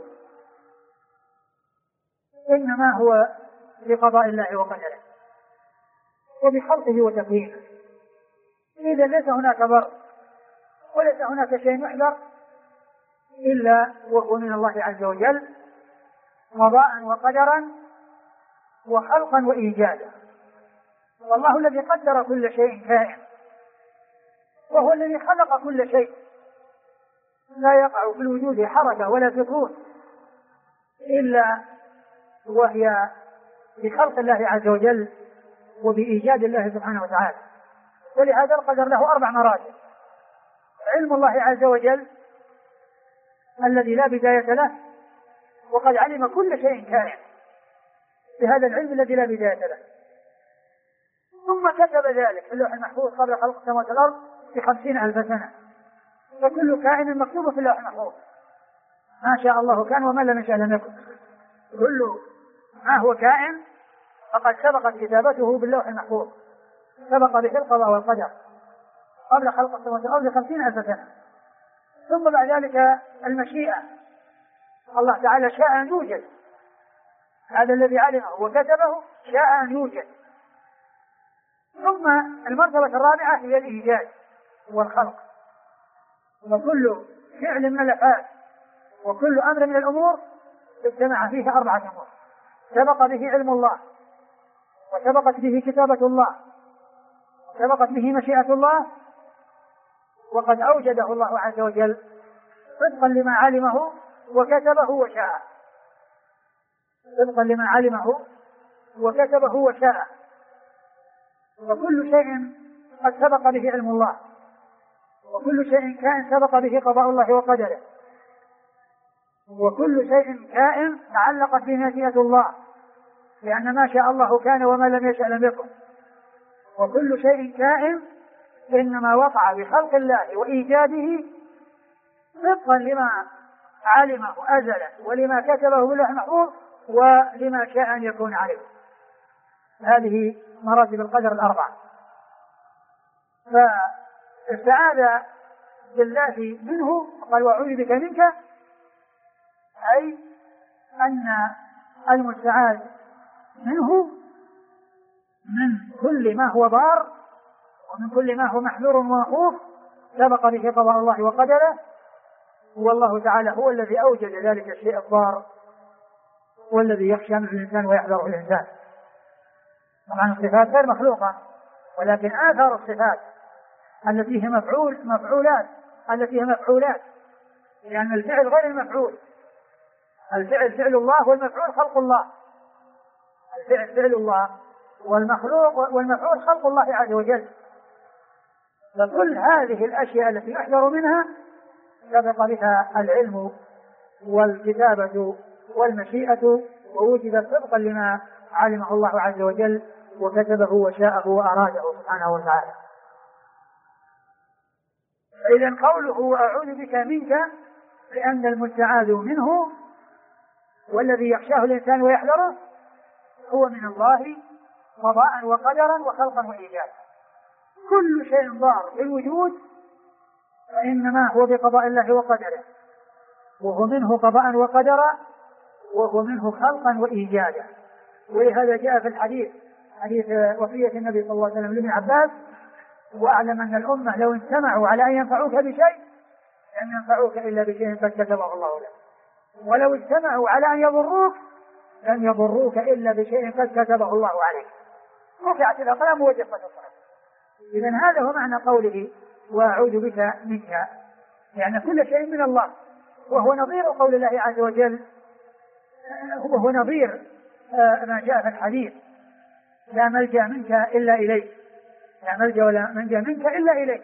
إنما هو بقضاء الله وقدره وبخلقه وتكوينه. إذا ليس هناك ضر وليس هناك شيء محذر إلا وهو من الله عز وجل قضاء وقدرا وخلقا وإيجادا. والله الذي قدر كل شيء كائن، وهو الذي خلق كل شيء، لا يقع في الوجود حركة ولا سكون إلا وهي بخلق الله عز وجل وبإيجاد الله سبحانه وتعالى. ولهذا القدر له 4 مراتب: علم الله عز وجل الذي لا بداية له، وقد علم كل شيء كائن بهذا العلم الذي لا بداية له، ثم كتب ذلك في اللوح المحفوظ قبل خلق السماوات والأرض ب50,000 سنة، فكل كائن مكتوب في اللوح المحفوظ، ما شاء الله كان وما لم يشاء لم يكن. كل ما هو كائن فقد سبقت كتابته باللوح المحفوظ، سبق به القضاء والقدر قبل خلق السماوات والأرض ب50,000 سنة. ثم بعد ذلك المشيئة، الله تعالى شاء أن يوجد، هذا الذي علمه وكتبه شاء أن يوجد. ثم المرتبة الرابعة هي الإيجاد والخلق، وكل فعل من الأفعال وكل أمر من الأمور اجتمع فيه 4 أمور: سبق به علم الله، وسبقت به كتابة الله، وسبقت به مشيئة الله، وقد أوجده الله عز وجل صدقا لما علمه وكتبه وشاء، صدقا لما علمه وكتبه وشاء. وكل شيء قد سبق به علم الله، وكل شيء كائن سبق به قضاء الله وقدره، وكل شيء كائن تعلقت به مشيئة الله، لأن ما شاء الله كان وما لم يشأ لم يكن. وكل شيء كائن إنما وقع بخلق الله وإيجاده صدقا لما علمه أزلا ولما كتبه باللوح المحفوظ ولما شاء أن يكون عليه. هذه مراتب القدر 4. فاستعاذ بالله منه، قال: وأعوذ بك منك، أي أن المستعاذ منه من كل ما هو ضار ومن كل ما هو محذور ومخوف سبق به قضاء الله وقدره، والله تعالى هو الذي أوجد ذلك الشيء الضار والذي يخشى منه الإنسان ويحذره الإنسان. طبعا الصفات غير مخلوقة، ولكن آثار الصفات التي هي مفعولات، التي هي مفعولات، لأن الفعل غير المفعول، الفعل فعل الله والمفعول خلق الله، الفعل فعل الله والمفعول خلق الله عز وجل. فكل هذه الأشياء التي يحذر منها سبق بها العلم والكتابة والمشيئة، ووجد صدقا لما علمه الله عز وجل وكتبه وشاءه وأراده سبحانه وتعالى. إذن قوله وأعوذ بك منك، لأن المستعاذ منه والذي يخشاه الإنسان ويحذره هو من الله قضاء وقدرا وخلقا وإيجادا. كل شيء ضار في الوجود فإنما هو بقضاء الله وقدره، وهو منه قضاء وقدرا، وهو منه خلقا وإيجادا. ولهذا جاء في الحديث، حديث وصية النبي صلى الله عليه وسلم لابن عباس: وأعلم أن الأمة لو اجتمعوا على أن ينفعوك بشيء لم ينفعوك إلا بشيء قد كتبه الله لك، ولو اجتمعوا على أن يضروك لم يضروك إلا بشيء قد كتبه الله عليك. رفعت الأقلام وجفت الصحف. إذن هذا هو معنى قوله وأعوذ بك منك، يعني كل شيء من الله، وهو نظير قول الله عز وجل، وهو نظير ما جاء في الحديث: لا ملجأ منك إلا إليك، لا ملجأ ولا منجأ منك إلا إليك،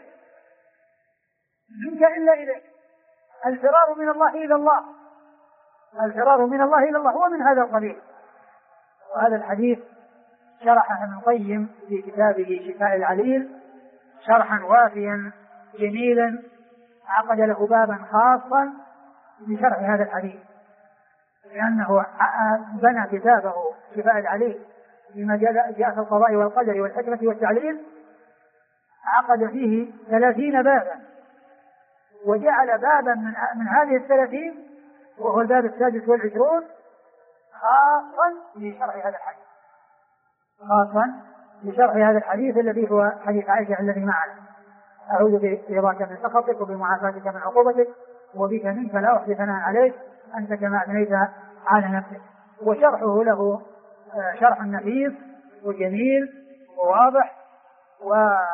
منك إلا إليك. الفرار من الله إلى الله، الفرار من الله إلى الله هو من هذا القبيل. وهذا الحديث شرحه ابن القيم في كتابه شفاء العليل شرحا وافيا جميلا، عقد له بابا خاصا بشرح هذا الحديث، لأنه بنى كتابه شفاء العليل بما جاء في القضاء والقدر والحكمة والتعليل، عقد فيه 30 بابا، وجعل بابا من هذه 30 وهو الباب 26 خاصا لشرح هذا الحديث، خاصا لشرح هذا الحديث الذي هو حديث عائشة الذي معنا: أعوذ برضاك من سخطك وبمعافاتك من عقوبتك وبك منك لا أحصي ثناء عليك أنت كما أثنيت على نفسك. وشرحه له شرح نفيس وجميل وواضح وعلى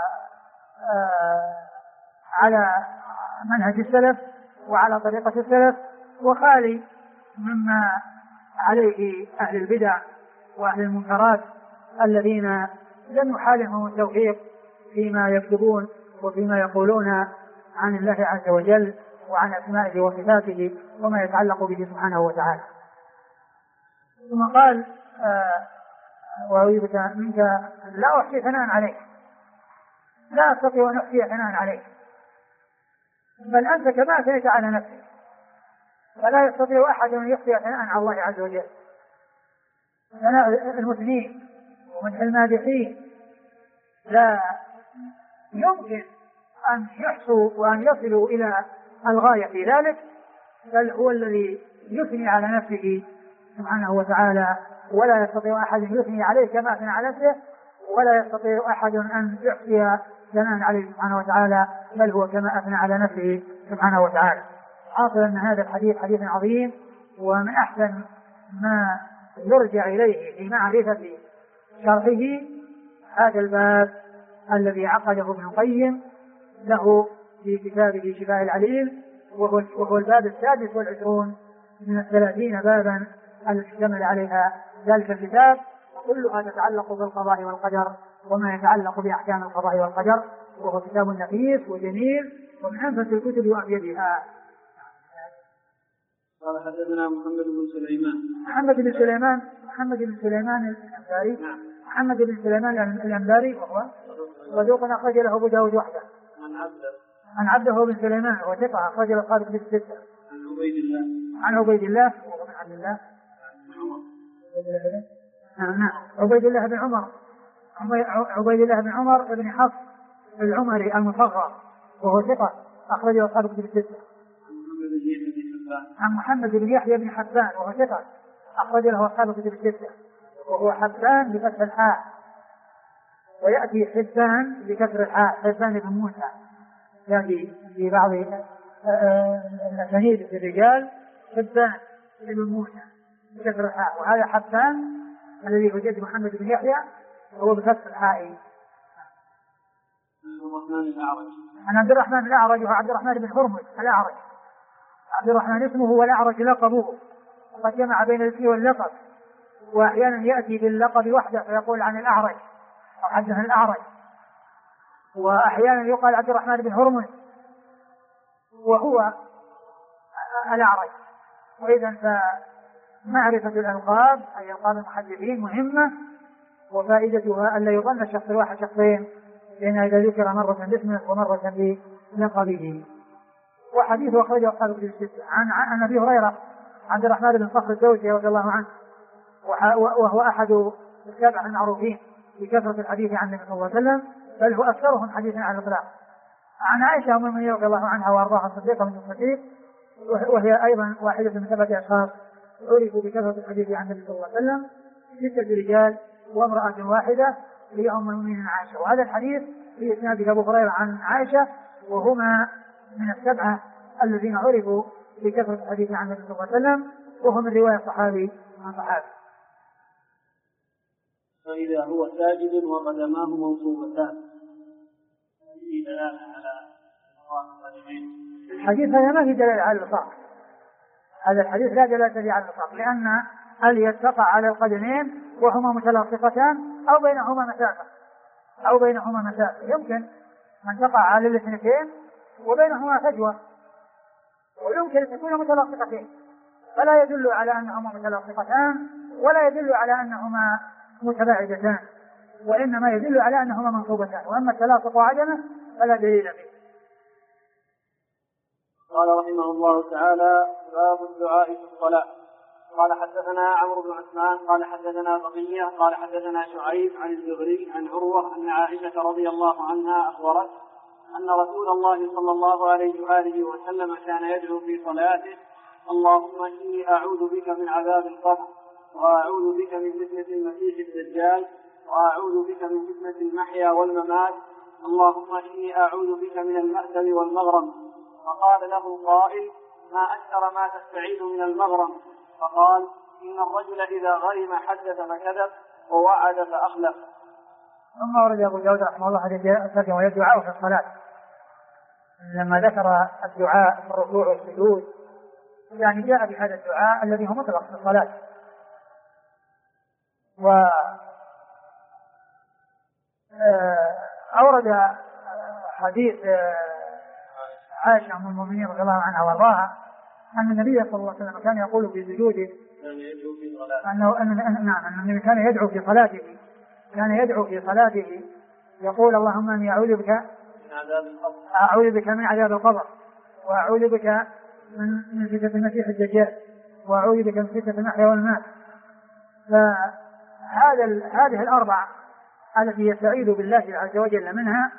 منهج السلف وعلى طريقة السلف، وخالي مما عليه أهل البدع وأهل المنكرات الذين لم يحالهم التوفيق فيما يكتبون وفيما يقولون عن الله عز وجل وعن أسمائه وصفاته وما يتعلق به سبحانه وتعالى. ثم قال: وأعوذ منك لا أحصي ثناء عليك، لا أستطيع أن أحصي ثناء عليك، بل أنت كما أثنيت على نفسك، فلا يستطيع أحد أن يحصي ثناء على الله عز وجل. ثناء المثنين ومدح المادحين لا يمكن أن يحصوا وأن يصلوا إلى الغاية في ذلك، بل هو الذي يثني على نفسه سبحانه وتعالى، ولا يستطيع أحد يثني عليه كما أثنى على نفسه، ولا يستطيع أحد أن يحصي ثناء عليه سبحانه وتعالى، بل هو كما أثنى على نفسه سبحانه وتعالى. حاصل أن هذا الحديث حديث عظيم، ومن أحسن ما يرجع إليه في معرفة شرحه هذا الباب الذي عقده ابن القيم له في كتابه شفاء العليل، وهو الباب 26 من 30 بابا التي اشتمل عليها ذلك الكتاب، كلها تتعلق بالقضاء والقدر وما يتعلق بأحكام القضاء والقدر، وهو كتاب نفيس وجميل ومن أنفس الكتب وأبيضها. قال حدثنا محمد بن سليمان الأنباري. محمد بن سليمان الأنباري وهو صدوق أخرج له أبو داود وحده. عن عبده بن سليمان وثقة أخرج له الخالد بن ستة. عن عبيد الله وهو من عبد الله. عبيد الله بن عمر. عبيد الله بن عمر بن حفص العمري المصغر وهو ثقة أخرج له الخالد بن ستة. عن محمد بن يحيى بن حبان وهو ثقة أخرج له أصحاب كتب الستة، وهو حبان بفتح الحاء، ويأتي حبان بكسر الحاء، حبان بن موسى، يأتي في بعض الأسانيد في الرجال حبان بن موسى بكسر الحاء، وهذا حبان الذي هو جد محمد بن يحيى وهو بفتح الحاء. عن عبد الرحمن الأعرج وهو عبد الرحمن بن هرمز الأعرج. عبد الرحمن اسمه والأعرج لقبه، وقد جمع بين الاسم واللقب، وأحيانا يأتي باللقب وحده فيقول عن الأعرج أو حدثنا الأعرج، وأحيانا يقال عبد الرحمن بن هرمز وهو الأعرج. وإذا فمعرفة الألقاب أي ألقاب المحدثين مهمة، وفائدتها أن لا يظن الشخص الواحد شخصين، لأن إذا ذكر مرة باسمه ومرة بلقبه. وحديث أخرجه أصحاب كتب الستة. عن أبي هريرة عبد الرحمن بن صخر الدوسي رضي الله عنه، وهو أحد السبع المعروفين بكثرة الحديث عن النبي صلى الله عليه وسلم، بل هو أكثرهم حديثا على الإطلاق. عن عائشة أم المؤمنين رضي الله عنها وأرضاها الصديقة بنت الصديق، وهي أيضا واحدة من 7 أشخاص عرفوا بكثرة الحديث عن النبي صلى الله عليه وسلم، 6 رجال وامرأة واحدة هي أم المؤمنين عائشة. وهذا الحديث في إسناد أبو هريرة عن عائشة، وهما من 7 الذين عرفوا بكثرة الحديث عن النبي صلى الله عليه وسلم، وهم من رواية صحابي عن صحابي. فإذا هو ساجد وقدماه منصوبتان في دلالة على القدمين. الحديث هذا ما في دلالة على الإطلاق، هذا الحديث لا دلالة على الإطلاق، لأن اليد تقع على القدمين وهما متلاصقتان أو بينهما مسافة، يمكن أن تقع على الاثنتين وبينهما فجوة، ويمكن أن تكون متلاصقتين، فلا يدل على أنهما متلاصقتان ولا يدل على أنهما متباعدتان، وإنما يدل على أنهما منصوبتان، وأما التلاصق وعدمه فلا دليل فيه. قال رحمه الله تعالى: باب الدعاء في الصلاة. قال حدثنا عمرو بن عثمان قال حدثنا بقية قال حدثنا شعيب عن الزهري عن عروة أن عائشة رضي الله عنها أخبرت أن رسول الله صلى الله عليه وآله وسلم كان يدعو في صلاته: اللهم إني أعوذ بك من عذاب القبر، وأعوذ بك من فتنة المسيح الدجال، وأعوذ بك من فتنة المحيا والممات، اللهم إني أعوذ بك من المأثم والمغرم. فقال له قائل: ما أكثر ما تستعيذ من المغرم؟ فقال: إن الرجل إذا غرم حدث فكذب ووعد فأخلف. ثم ورد أبو داود رحمه الله حديث الدعاء في الصلاة، لما ذكر الدعاء في الركوع والسجود يعني جاء بهذا الدعاء الذي هو مطلق في الصلاة. وأورد حديث عائشة أم المؤمنين رضي الله عنها وارضاها أن النبي صلى الله عليه وسلم كان يقول في سجوده أنه كان يدعو في صلاته يقول: اللهم إني أعوذ بك من عذاب القبر، وأعوذ بك من فتنة المسيح الدجال، وأعوذ بك من فتنة المحيا والممات. فهذه الأربع التي يستعيذ بالله عز وجل منها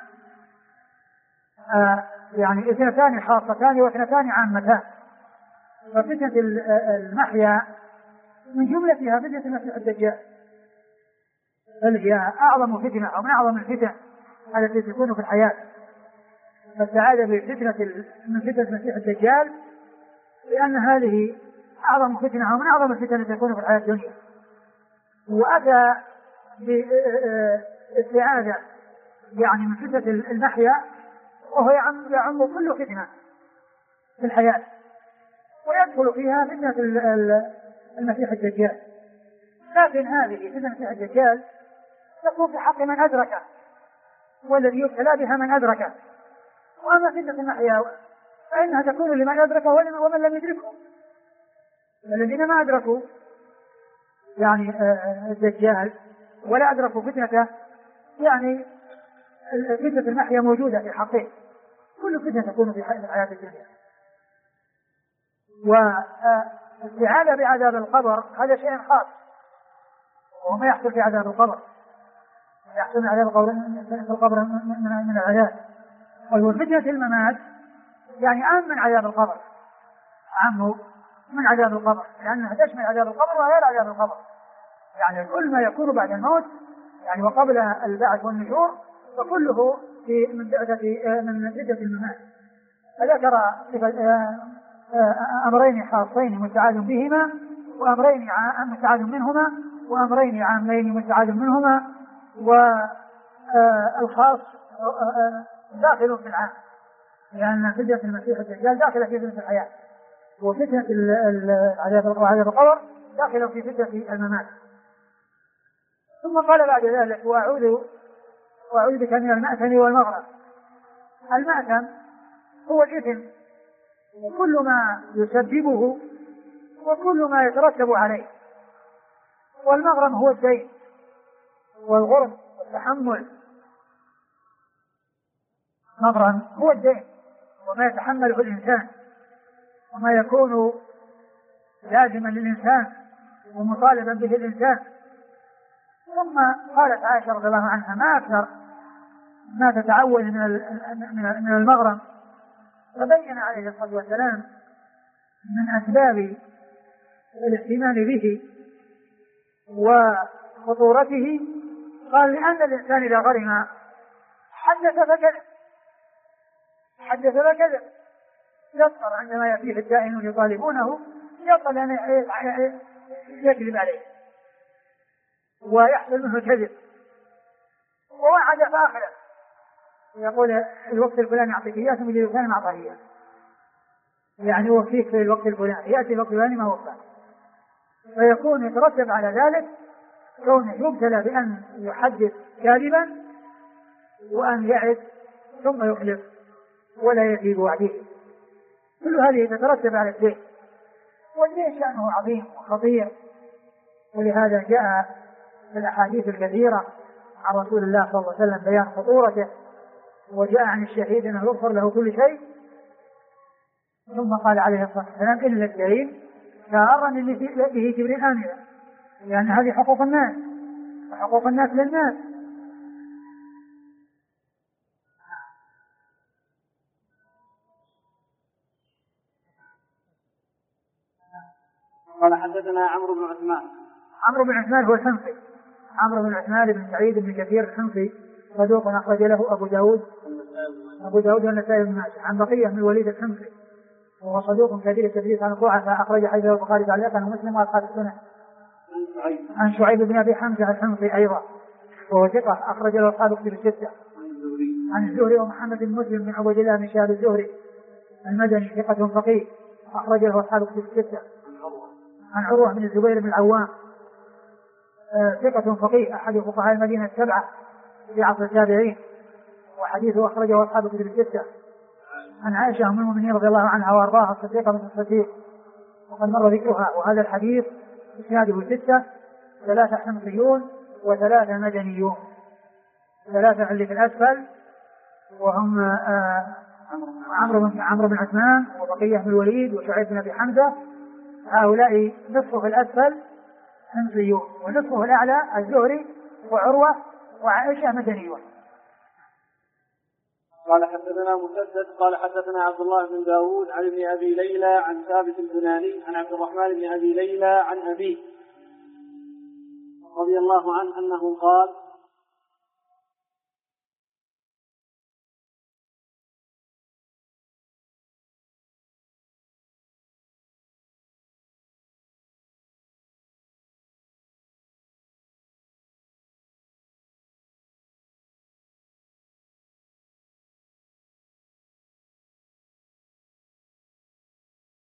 يعني اثنتان خاصتان واثنتان عامتان. ففتنة المحيا من جملتها فتنة المسيح الدجال، بل هي أعظم فتنة أو من أعظم الفتن التي تكون في الحياة. فاستعاذ من فتنة المسيح الدجال لأن هذه أعظم فتنة أو من أعظم الفتن التي تكون في الحياة الدنيا. وأتى باستعاذة يعني من فتنة المحيا، وهو يعم كل فتنة في الحياة، ويدخل فيها فتنة المسيح الدجال. لكن هذه فتنة المسيح الدجال تكون في حق من أدركه، والذي يبتلى بها من أدركه. وأما فتنة المحيا فإنها تكون لمن أدركه ومن لم يدركه. الذين ما أدركوا يعني الدجال ولا أدركوا فتنته، يعني فتنة المحيا موجودة في حقه. كل فتنة تكون في حياة الدنيا. والاستعاذة بعذاب القبر هذا شيء خاص، وما يحصل في عذاب القبر، يحصل من عذاب القبر من العذاب. وفتنة الممات يعني عام من عذاب القبر، عام من عذاب القبر، لأنها تشمل عذاب القبر وغير عذاب القبر. يعني كل ما يكون بعد الموت يعني وقبل البعث والنشور فكله من فتنة الممات. فذكر أمرين خاصين مستعاذ بهما، وأمرين مستعاذ منهما، وأمرين عامين مستعاذ منهما، والخاص داخل في العام، لأن فتنة المسيح الدجال داخلة في فتنة الحياة، وفتنة عذاب القبر داخلة في فتنة الممات. ثم قال بعد ذلك: وأعوذ بك من المأثم والمغرم. المأثم هو الإثم وكل ما يسببه وكل ما يترتب عليه، والمغرم هو الدين والغرم والتحمل. مغرم هو الدين وما يتحمله الإنسان وما يكون لازما للإنسان ومطالبا به الإنسان. ثم قالت عائشة رضي الله عنها: ما أكثر ما تتعوذ من المغرم. فبين عليه الصلاة والسلام من أسباب الاهتمام به وخطورته، قال: لأن الإنسان إذا غرم حدث فكذب يضطر عندما يأتيه الدائن يطالبونه يضطر أن يكذب عليه ويحصل منه الكذب، ووعد فأخلف، يقول: الوقت الفلاني أعطيك إياه ثم يجي الفلاني ما أعطاه إياه، يعني وفيك في الوقت الفلاني، يأتي الوقت الفلاني ما وفاه. فيكون يترتب على ذلك كونه يبتلى بأن يحدث كاذبا وأن يعد ثم يخلف ولا يفي بوعده. كل هذه تترتب على الدين، والدين شأنه عظيم وخطير، ولهذا جاء في الأحاديث الكثيرة عن رسول الله صلى الله عليه وسلم بيان خطورته، وجاء عن الشهيد أنه يغفر له كل شيء. ثم قال عليه الصلاة والسلام: إلا الدين كأرن به جبريل آنذا، لأن هذه حقوق الناس وحقوق الناس للناس. قال حدثنا عمرو بن عثمان. عمرو بن عثمان هو الحمصي، عمرو بن عثمان بن سعيد بن كثير الحمصي، صدوق أخرج له أبو داود والنسائي بن ماجه. عن بقية بن الوليد الحمصي وهو صدوق كثير التدليس عن الضعفاء، أخرج حديثه البخاري تعليقا ومسلم وأصحاب السنن. عن شعيب بن أبي حمزة الحمصي أيضا وهو ثقة، أخرج له أصحاب الكتب الستة. عن الزهري ومحمد بن مسلم بن عبد الله بن شهاب الزهري المدني ثقة فقيه، أخرج له أصحاب الكتب الستة. عن عروة بن الزبير بن العوام ثقة فقيه، أحد فقهاء المدينة السبعة في عصر التابعين، وحديثه أخرجه أصحاب الكتب الستة. عن عائشة أم المؤمنين رضي الله عنها وأرضاها الصديقة بنت الصديق وقد مر ذكرها. وهذا الحديث إسناده ستة، 3 حمصيون و3 مدنيون، 3 اللي في الأسفل وهم عمرو بن عثمان وبقية بن الوليد وشعيب بن أبي حمزة. هؤلاء نصفه في الأسفل حمصيون ونصفه الأعلى الزهري وعروة وعائشة مدنيون. قال حدثنا مسدد قال حدثنا عبد الله بن داود عن ابن أبي ليلى عن ثابت البناني عن عبد الرحمن بن أبي ليلى عن أبيه رضي الله عنه أنه قال